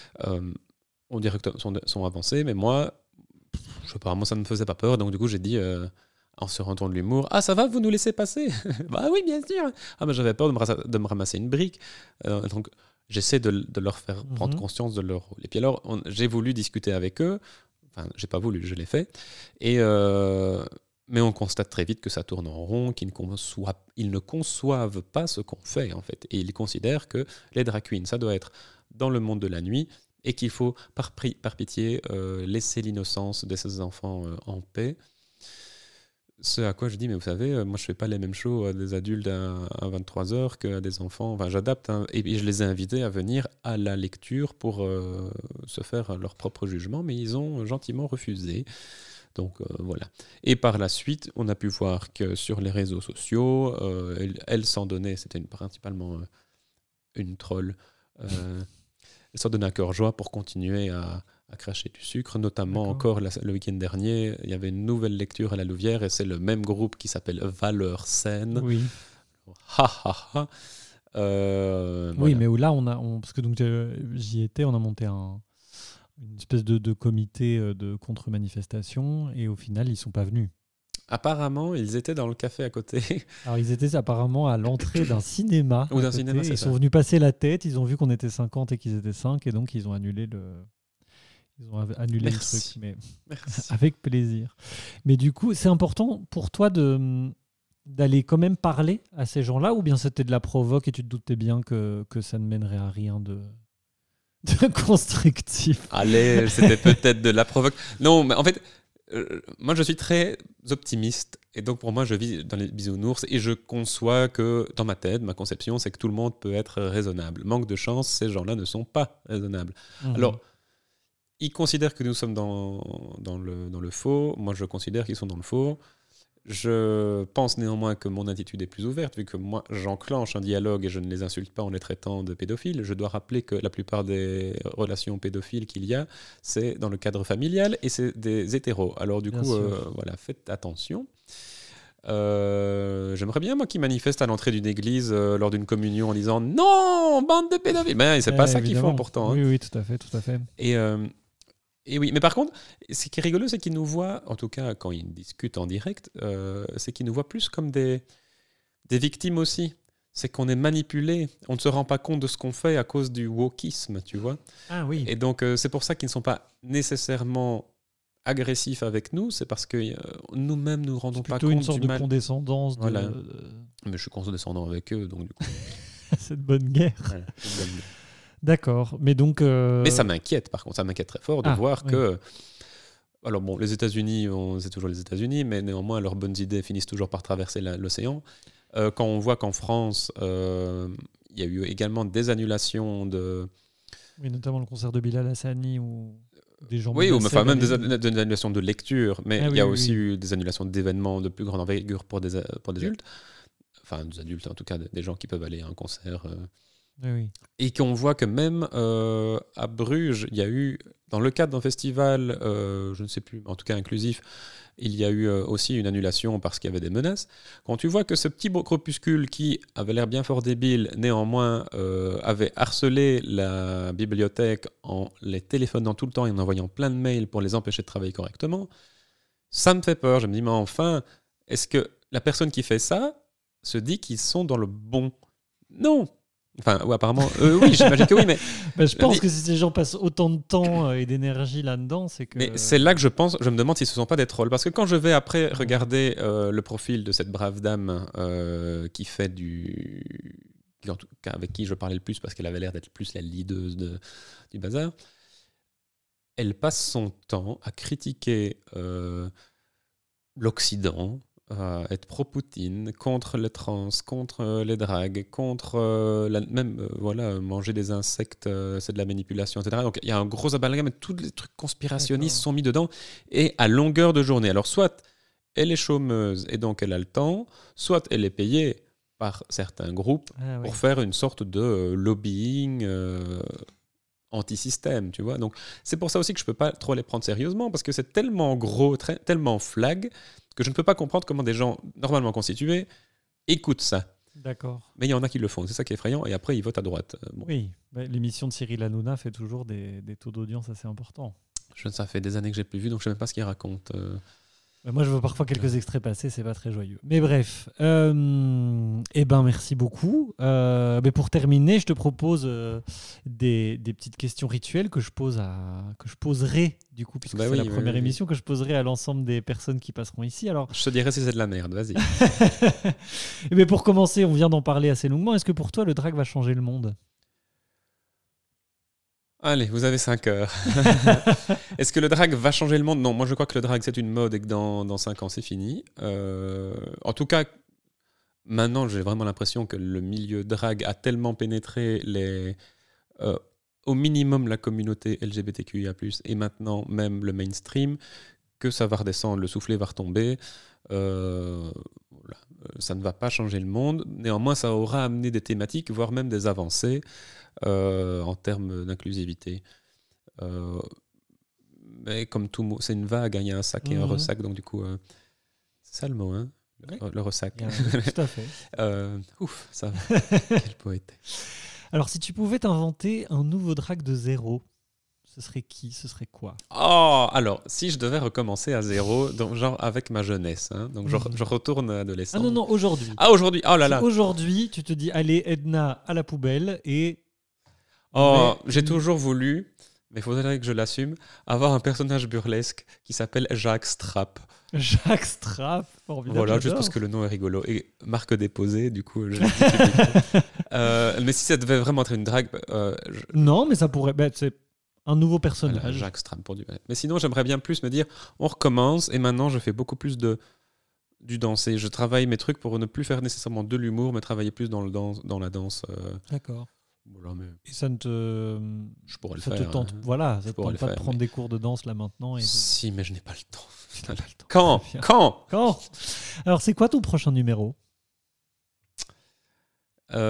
sont avancés, mais moi, je sais pas, moi ça ne me faisait pas peur, donc du coup j'ai dit en se rendant de l'humour, ah ça va, vous nous laissez passer? Bah oui, bien sûr. Ah mais j'avais peur de me ramasser une brique, donc j'essaie de leur faire prendre conscience de leur rôle. Et puis alors j'ai voulu discuter avec eux, enfin j'ai pas voulu, je l'ai fait, et mais on constate très vite que ça tourne en rond, qu'ils ne conçoivent pas ce qu'on fait en fait, et ils considèrent que les drag queens ça doit être dans le monde de la nuit, et qu'il faut, par pitié, laisser l'innocence de ces enfants en paix. Ce à quoi je dis, mais vous savez, moi je ne fais pas les mêmes shows à des adultes à 23h qu'à des enfants. Enfin, j'adapte, hein, et je les ai invités à venir à la lecture pour se faire leur propre jugement, mais ils ont gentiment refusé. Donc voilà. Et par la suite, on a pu voir que sur les réseaux sociaux, elle s'en donnait, c'était principalement une troll. Elle s'en donnait à cœur joie pour continuer à cracher du sucre. Notamment encore le week-end dernier, il y avait une nouvelle lecture à la Louvière et c'est le même groupe qui s'appelle Valeurs Saines. Oui. Ha ha ha. Oui, voilà. mais là, parce que donc, j'y étais, on a monté une espèce de comité de contre-manifestation et au final, ils ne sont pas venus. Apparemment, ils étaient dans le café à côté. Alors, ils étaient apparemment à l'entrée d'un cinéma. Ou d'un cinéma, c'est ils ça. sont venus passer la tête, ils ont vu qu'on était 50 et qu'ils étaient 5 et donc ils ont annulé le truc. Mais Merci. avec plaisir. Mais du coup, c'est important pour toi d'aller quand même parler à ces gens-là ou bien c'était de la provoque et tu te doutais bien que ça ne mènerait à rien de constructif? Allez, c'était peut-être de la provoque. Non, mais en fait, moi je suis très optimiste et donc pour moi je vis dans les bisounours et je conçois que dans ma tête, ma conception, c'est que tout le monde peut être raisonnable. Manque de chance, ces gens-là ne sont pas raisonnables. Alors, ils considèrent que nous sommes dans le faux. Moi, je considère qu'ils sont dans le faux. Je pense néanmoins que mon attitude est plus ouverte, vu que moi, j'enclenche un dialogue et je ne les insulte pas en les traitant de pédophiles. Je dois rappeler que la plupart des relations pédophiles qu'il y a, c'est dans le cadre familial et c'est des hétéros. Alors du coup, voilà, faites attention. J'aimerais bien, moi, qu'ils manifestent à l'entrée d'une église lors d'une communion en disant « Non, bande de pédophiles !» Mais c'est pas ça qu'ils font pourtant. Oui, tout à fait. Et oui, mais par contre, ce qui est rigolo, c'est qu'ils nous voient, en tout cas quand ils discutent en direct, c'est qu'ils nous voient plus comme des victimes aussi. C'est qu'on est manipulé, on ne se rend pas compte de ce qu'on fait à cause du wokisme, tu vois. Ah oui. Et donc c'est pour ça qu'ils ne sont pas nécessairement agressifs avec nous, c'est parce que nous-mêmes nous ne rendons pas compte du mal. C'est plutôt une sorte de condescendance. Voilà. Mais je suis condescendant avec eux, donc du coup... C'est de bonne guerre. Voilà, c'est de bonne guerre. D'accord, mais donc... Mais ça m'inquiète, par contre, ça m'inquiète très fort de voir que... Alors bon, les États-Unis, c'est toujours les États-Unis, mais néanmoins, leurs bonnes idées finissent toujours par traverser l'océan. Quand on voit qu'en France, il y a eu également des annulations de... Oui, notamment le concert de Bilal Hassani ou des gens... Oui, enfin même des annulations de lecture, mais il y a aussi eu des annulations d'événements de plus grande envergure pour des adultes. Enfin, des adultes, en tout cas, des gens qui peuvent aller à un concert... Oui. Et qu'on voit que même à Bruges, il y a eu, dans le cadre d'un festival, je ne sais plus, en tout cas inclusif, il y a eu aussi une annulation parce qu'il y avait des menaces. Quand tu vois que ce petit groupuscule qui avait l'air bien fort débile, néanmoins avait harcelé la bibliothèque en les téléphonant tout le temps et en envoyant plein de mails pour les empêcher de travailler correctement, ça me fait peur. Je me dis, mais enfin, est-ce que la personne qui fait ça se dit qu'ils sont dans le bon? Non. Enfin, apparemment, oui, j'imagine que oui, mais... je pense que si ces gens passent autant de temps et d'énergie là-dedans, c'est que... Mais c'est là que je me demande si ce ne sont pas des trolls. Parce que quand je vais après regarder le profil de cette brave dame qui fait en tout cas, avec qui je parlais le plus, parce qu'elle avait l'air d'être plus la leaduse du bazar, elle passe son temps à critiquer l'Occident, être pro-Poutine, contre les trans, contre les dragues, contre manger des insectes, c'est de la manipulation, etc. Donc il y a un gros amalgame et tous les trucs conspirationnistes sont mis dedans et à longueur de journée. Alors soit elle est chômeuse et donc elle a le temps, soit elle est payée par certains groupes pour faire une sorte de lobbying anti-système, tu vois. Donc c'est pour ça aussi que je peux pas trop les prendre sérieusement parce que c'est tellement gros, tellement flag que je ne peux pas comprendre comment des gens normalement constitués écoutent ça. D'accord. Mais il y en a qui le font, c'est ça qui est effrayant, et après ils votent à droite. Bon. Oui, l'émission de Cyril Hanouna fait toujours des taux d'audience assez importants. Ça fait des années que j'ai plus vu, donc je sais même pas ce qu'il raconte. Moi, je vois parfois quelques extraits passer, c'est pas très joyeux. Mais bref, eh ben merci beaucoup. Mais pour terminer, je te propose des petites questions rituelles que je poserai du coup, puisque c'est la première émission, que je poserai à l'ensemble des personnes qui passeront ici. Alors, je te dirai si c'est de la merde, vas-y. Mais pour commencer, on vient d'en parler assez longuement. Est-ce que pour toi, le drag va changer le monde ? Allez, vous avez 5 heures. Est-ce que le drag va changer le monde ? Non, moi je crois que le drag c'est une mode et que dans 5 ans c'est fini. En tout cas, maintenant j'ai vraiment l'impression que le milieu drag a tellement pénétré au minimum la communauté LGBTQIA+, et maintenant même le mainstream, que ça va redescendre, le soufflet va retomber. Ça ne va pas changer le monde. Néanmoins, ça aura amené des thématiques, voire même des avancées en termes d'inclusivité. Mais comme tout mot, c'est une vague, il y a un sac et un ressac, donc du coup, c'est ça le mot, hein, le ressac. Tout à fait. Ouf, ça va. Quel poète. Alors, si tu pouvais t'inventer un nouveau drag de zéro, ce serait qui ? Ce serait quoi ? Oh, alors, si je devais recommencer à zéro, donc genre avec ma jeunesse, hein, donc je retourne adolescent. Ah non, aujourd'hui. Ah, aujourd'hui, oh là là. Aujourd'hui, tu te dis, allez, Edna à la poubelle et... Oh, j'ai toujours voulu, mais il faudrait que je l'assume, avoir un personnage burlesque qui s'appelle Jacques Strapp. Jacques Strapp, formidable. Voilà, juste parce que le nom est rigolo. Et marque déposée, du coup, je l'ai dit publiquement. Mais si ça devait vraiment être une drague... Non, mais ça pourrait... c'est un nouveau personnage. Voilà, Jacques Strapp pour du... Mais sinon, j'aimerais bien plus me dire, on recommence, et maintenant, je fais beaucoup plus du danser. Je travaille mes trucs pour ne plus faire nécessairement de l'humour, mais travailler plus dans la danse. D'accord. Voilà, mais... Et ça ne te... Je pourrais le ça faire. Te tente... Voilà, ça te tente pas de prendre des cours de danse là maintenant Si, mais je n'ai pas le temps. Quand Alors, c'est quoi ton prochain numéro ? Attends,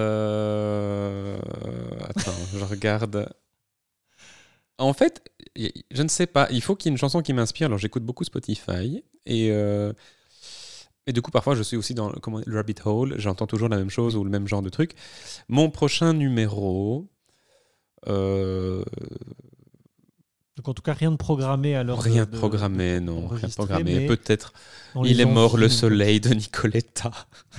je regarde. En fait, je ne sais pas. Il faut qu'il y ait une chanson qui m'inspire. Alors, j'écoute beaucoup Spotify. Et du coup, parfois, je suis aussi dans le rabbit hole. J'entends toujours la même chose ou le même genre de truc. Mon prochain numéro... Donc, en tout cas, rien de programmé à l'heure Rien de programmé, non. Rien de programmé. Peut-être Il est mort le soleil de Nicoletta.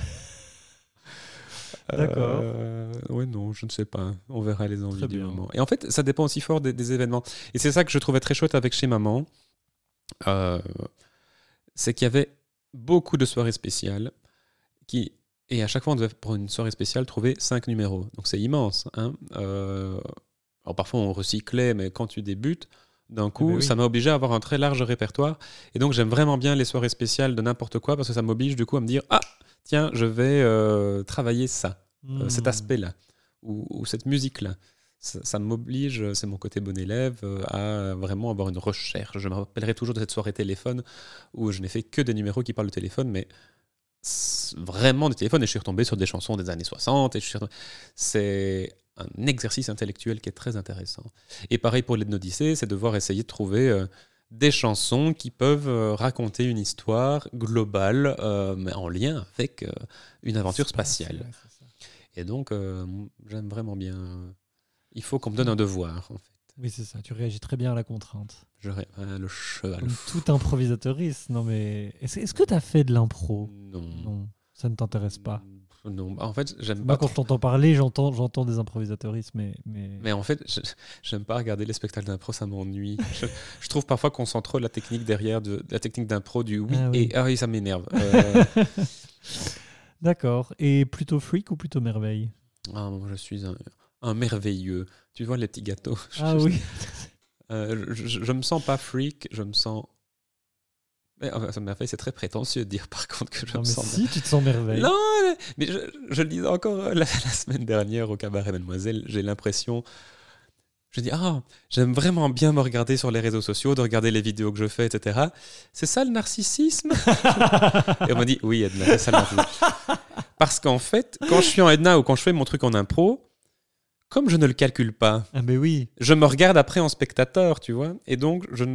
D'accord. Oui, non, je ne sais pas. On verra les envies du moment. Et en fait, ça dépend aussi fort des événements. Et c'est ça que je trouvais très chouette avec Chez Maman. C'est qu'il y avait beaucoup de soirées spéciales et à chaque fois, on devait, pour une soirée spéciale, trouver 5 numéros. Donc, c'est immense. Hein. Alors, parfois, on recyclait, mais quand tu débutes, d'un coup, ça m'a obligé à avoir un très large répertoire. Et donc, j'aime vraiment bien les soirées spéciales de n'importe quoi parce que ça m'oblige du coup à me dire « Ah, tiens, je vais travailler ça, cet aspect-là, ou cette musique-là. » Ça m'oblige, c'est mon côté bon élève, à vraiment avoir une recherche. Je me rappellerai toujours de cette soirée téléphone où je n'ai fait que des numéros qui parlent de téléphone, mais vraiment des téléphones, et je suis retombé sur des chansons des années 60. C'est un exercice intellectuel qui est très intéressant. Et pareil pour l'Ethnodyssée, c'est devoir essayer de trouver des chansons qui peuvent raconter une histoire globale, mais en lien avec une aventure spatiale. Et donc, j'aime vraiment bien... Il faut qu'on me donne un devoir, en fait. Oui, c'est ça. Tu réagis très bien à la contrainte. Le cheval. Comme tout improvisatoriste. Non, mais est-ce que tu as fait de l'impro ? Non. Ça ne t'intéresse pas ? Non. En fait, j'aime pas. Moi, quand trop... je t'entends parler, j'entends des improvisatoristes, mais en fait, j'aime pas regarder les spectacles d'impro, ça m'ennuie. je trouve parfois qu'on sent trop la technique derrière, la technique d'impro du oui. Et ça m'énerve. D'accord. Et plutôt freak ou plutôt merveille ? Moi, je suis un merveilleux. Tu vois les petits gâteaux. Ah oui. Je me sens pas freak, je me sens Enfin, merveille, c'est très prétentieux de dire par contre que je Non, me mais sens si, tu te sens merveille. Non, mais je le disais encore la semaine dernière au cabaret Mademoiselle, j'ai l'impression... Je dis, j'aime vraiment bien me regarder sur les réseaux sociaux, de regarder les vidéos que je fais, etc. C'est ça le narcissisme? Et on m'a dit, oui Edna, c'est ça le narcissisme. Parce qu'en fait, quand je suis en Edna ou quand je fais mon truc en impro, comme je ne le calcule pas, Ah mais oui. je me regarde après en spectateur, tu vois. Et donc, je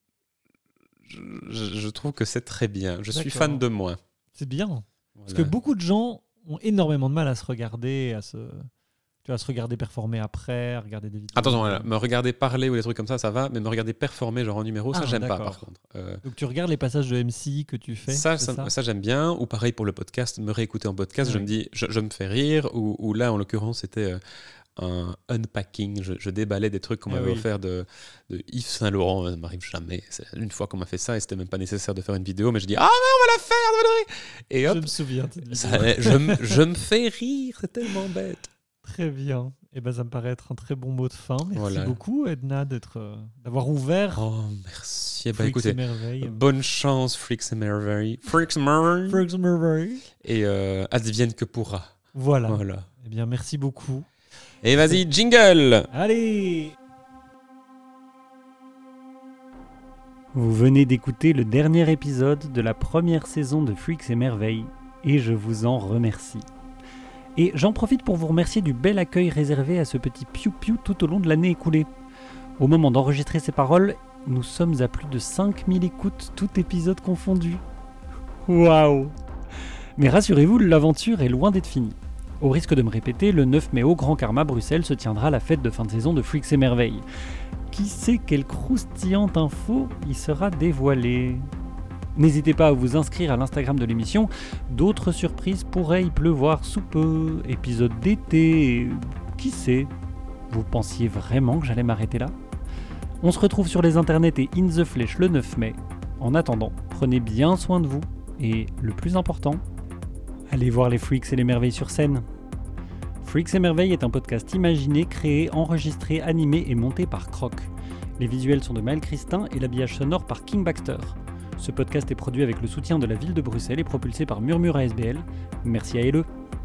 trouve que c'est très bien. Je suis fan de moi. C'est bien. Voilà. Parce que beaucoup de gens ont énormément de mal à se regarder, à se regarder performer après, à regarder des vidéos. Attention, voilà. Me regarder parler ou des trucs comme ça va, mais me regarder performer genre en numéro, ça j'aime pas par contre. Donc tu regardes les passages de MC que tu fais. Ça j'aime bien, ou pareil pour le podcast, me réécouter en podcast, je me dis, je me fais rire, ou là en l'occurrence c'était un unpacking, je déballais des trucs qu'on m'avait offert de Yves Saint Laurent, ça m'arrive jamais. C'est une fois qu'on m'a fait ça et c'était même pas nécessaire de faire une vidéo, mais je dis, mais on va la faire, et hop, je me souviens. je me fais rire, c'est tellement bête. Très bien. Et ben ça me paraît être un très bon mot de fin. Merci Voilà. beaucoup Edna d'avoir ouvert. Oh merci. Freaks et Merveilles. Bonne chance Freaks et Merveilles. Freaks et Merveilles. Et advienne que pourra. Voilà. Eh bien merci beaucoup. Et vas-y, jingle. Allez. Vous venez d'écouter le dernier épisode de la première saison de Freaks et Merveilles et je vous en remercie. Et j'en profite pour vous remercier du bel accueil réservé à ce petit piou-piou tout au long de l'année écoulée. Au moment d'enregistrer ces paroles, nous sommes à plus de 5000 écoutes, tout épisode confondu. Waouh! Mais rassurez-vous, l'aventure est loin d'être finie. Au risque de me répéter, le 9 mai au Grand Karma Bruxelles se tiendra la fête de fin de saison de Freaks et Merveilles. Qui sait quelle croustillante info y sera dévoilée? N'hésitez pas à vous inscrire à l'Instagram de l'émission, d'autres surprises pourraient y pleuvoir sous peu, épisode d'été, qui sait? Vous pensiez vraiment que j'allais m'arrêter là? On se retrouve sur les internets et in the flesh le 9 mai. En attendant, prenez bien soin de vous, et le plus important, allez voir les Freaks et les Merveilles sur scène. Freaks et Merveilles est un podcast imaginé, créé, enregistré, animé et monté par Croc. Les visuels sont de Maël Christin et l'habillage sonore par King Baxter. Ce podcast est produit avec le soutien de la ville de Bruxelles et propulsé par Murmure ASBL. Merci à LE.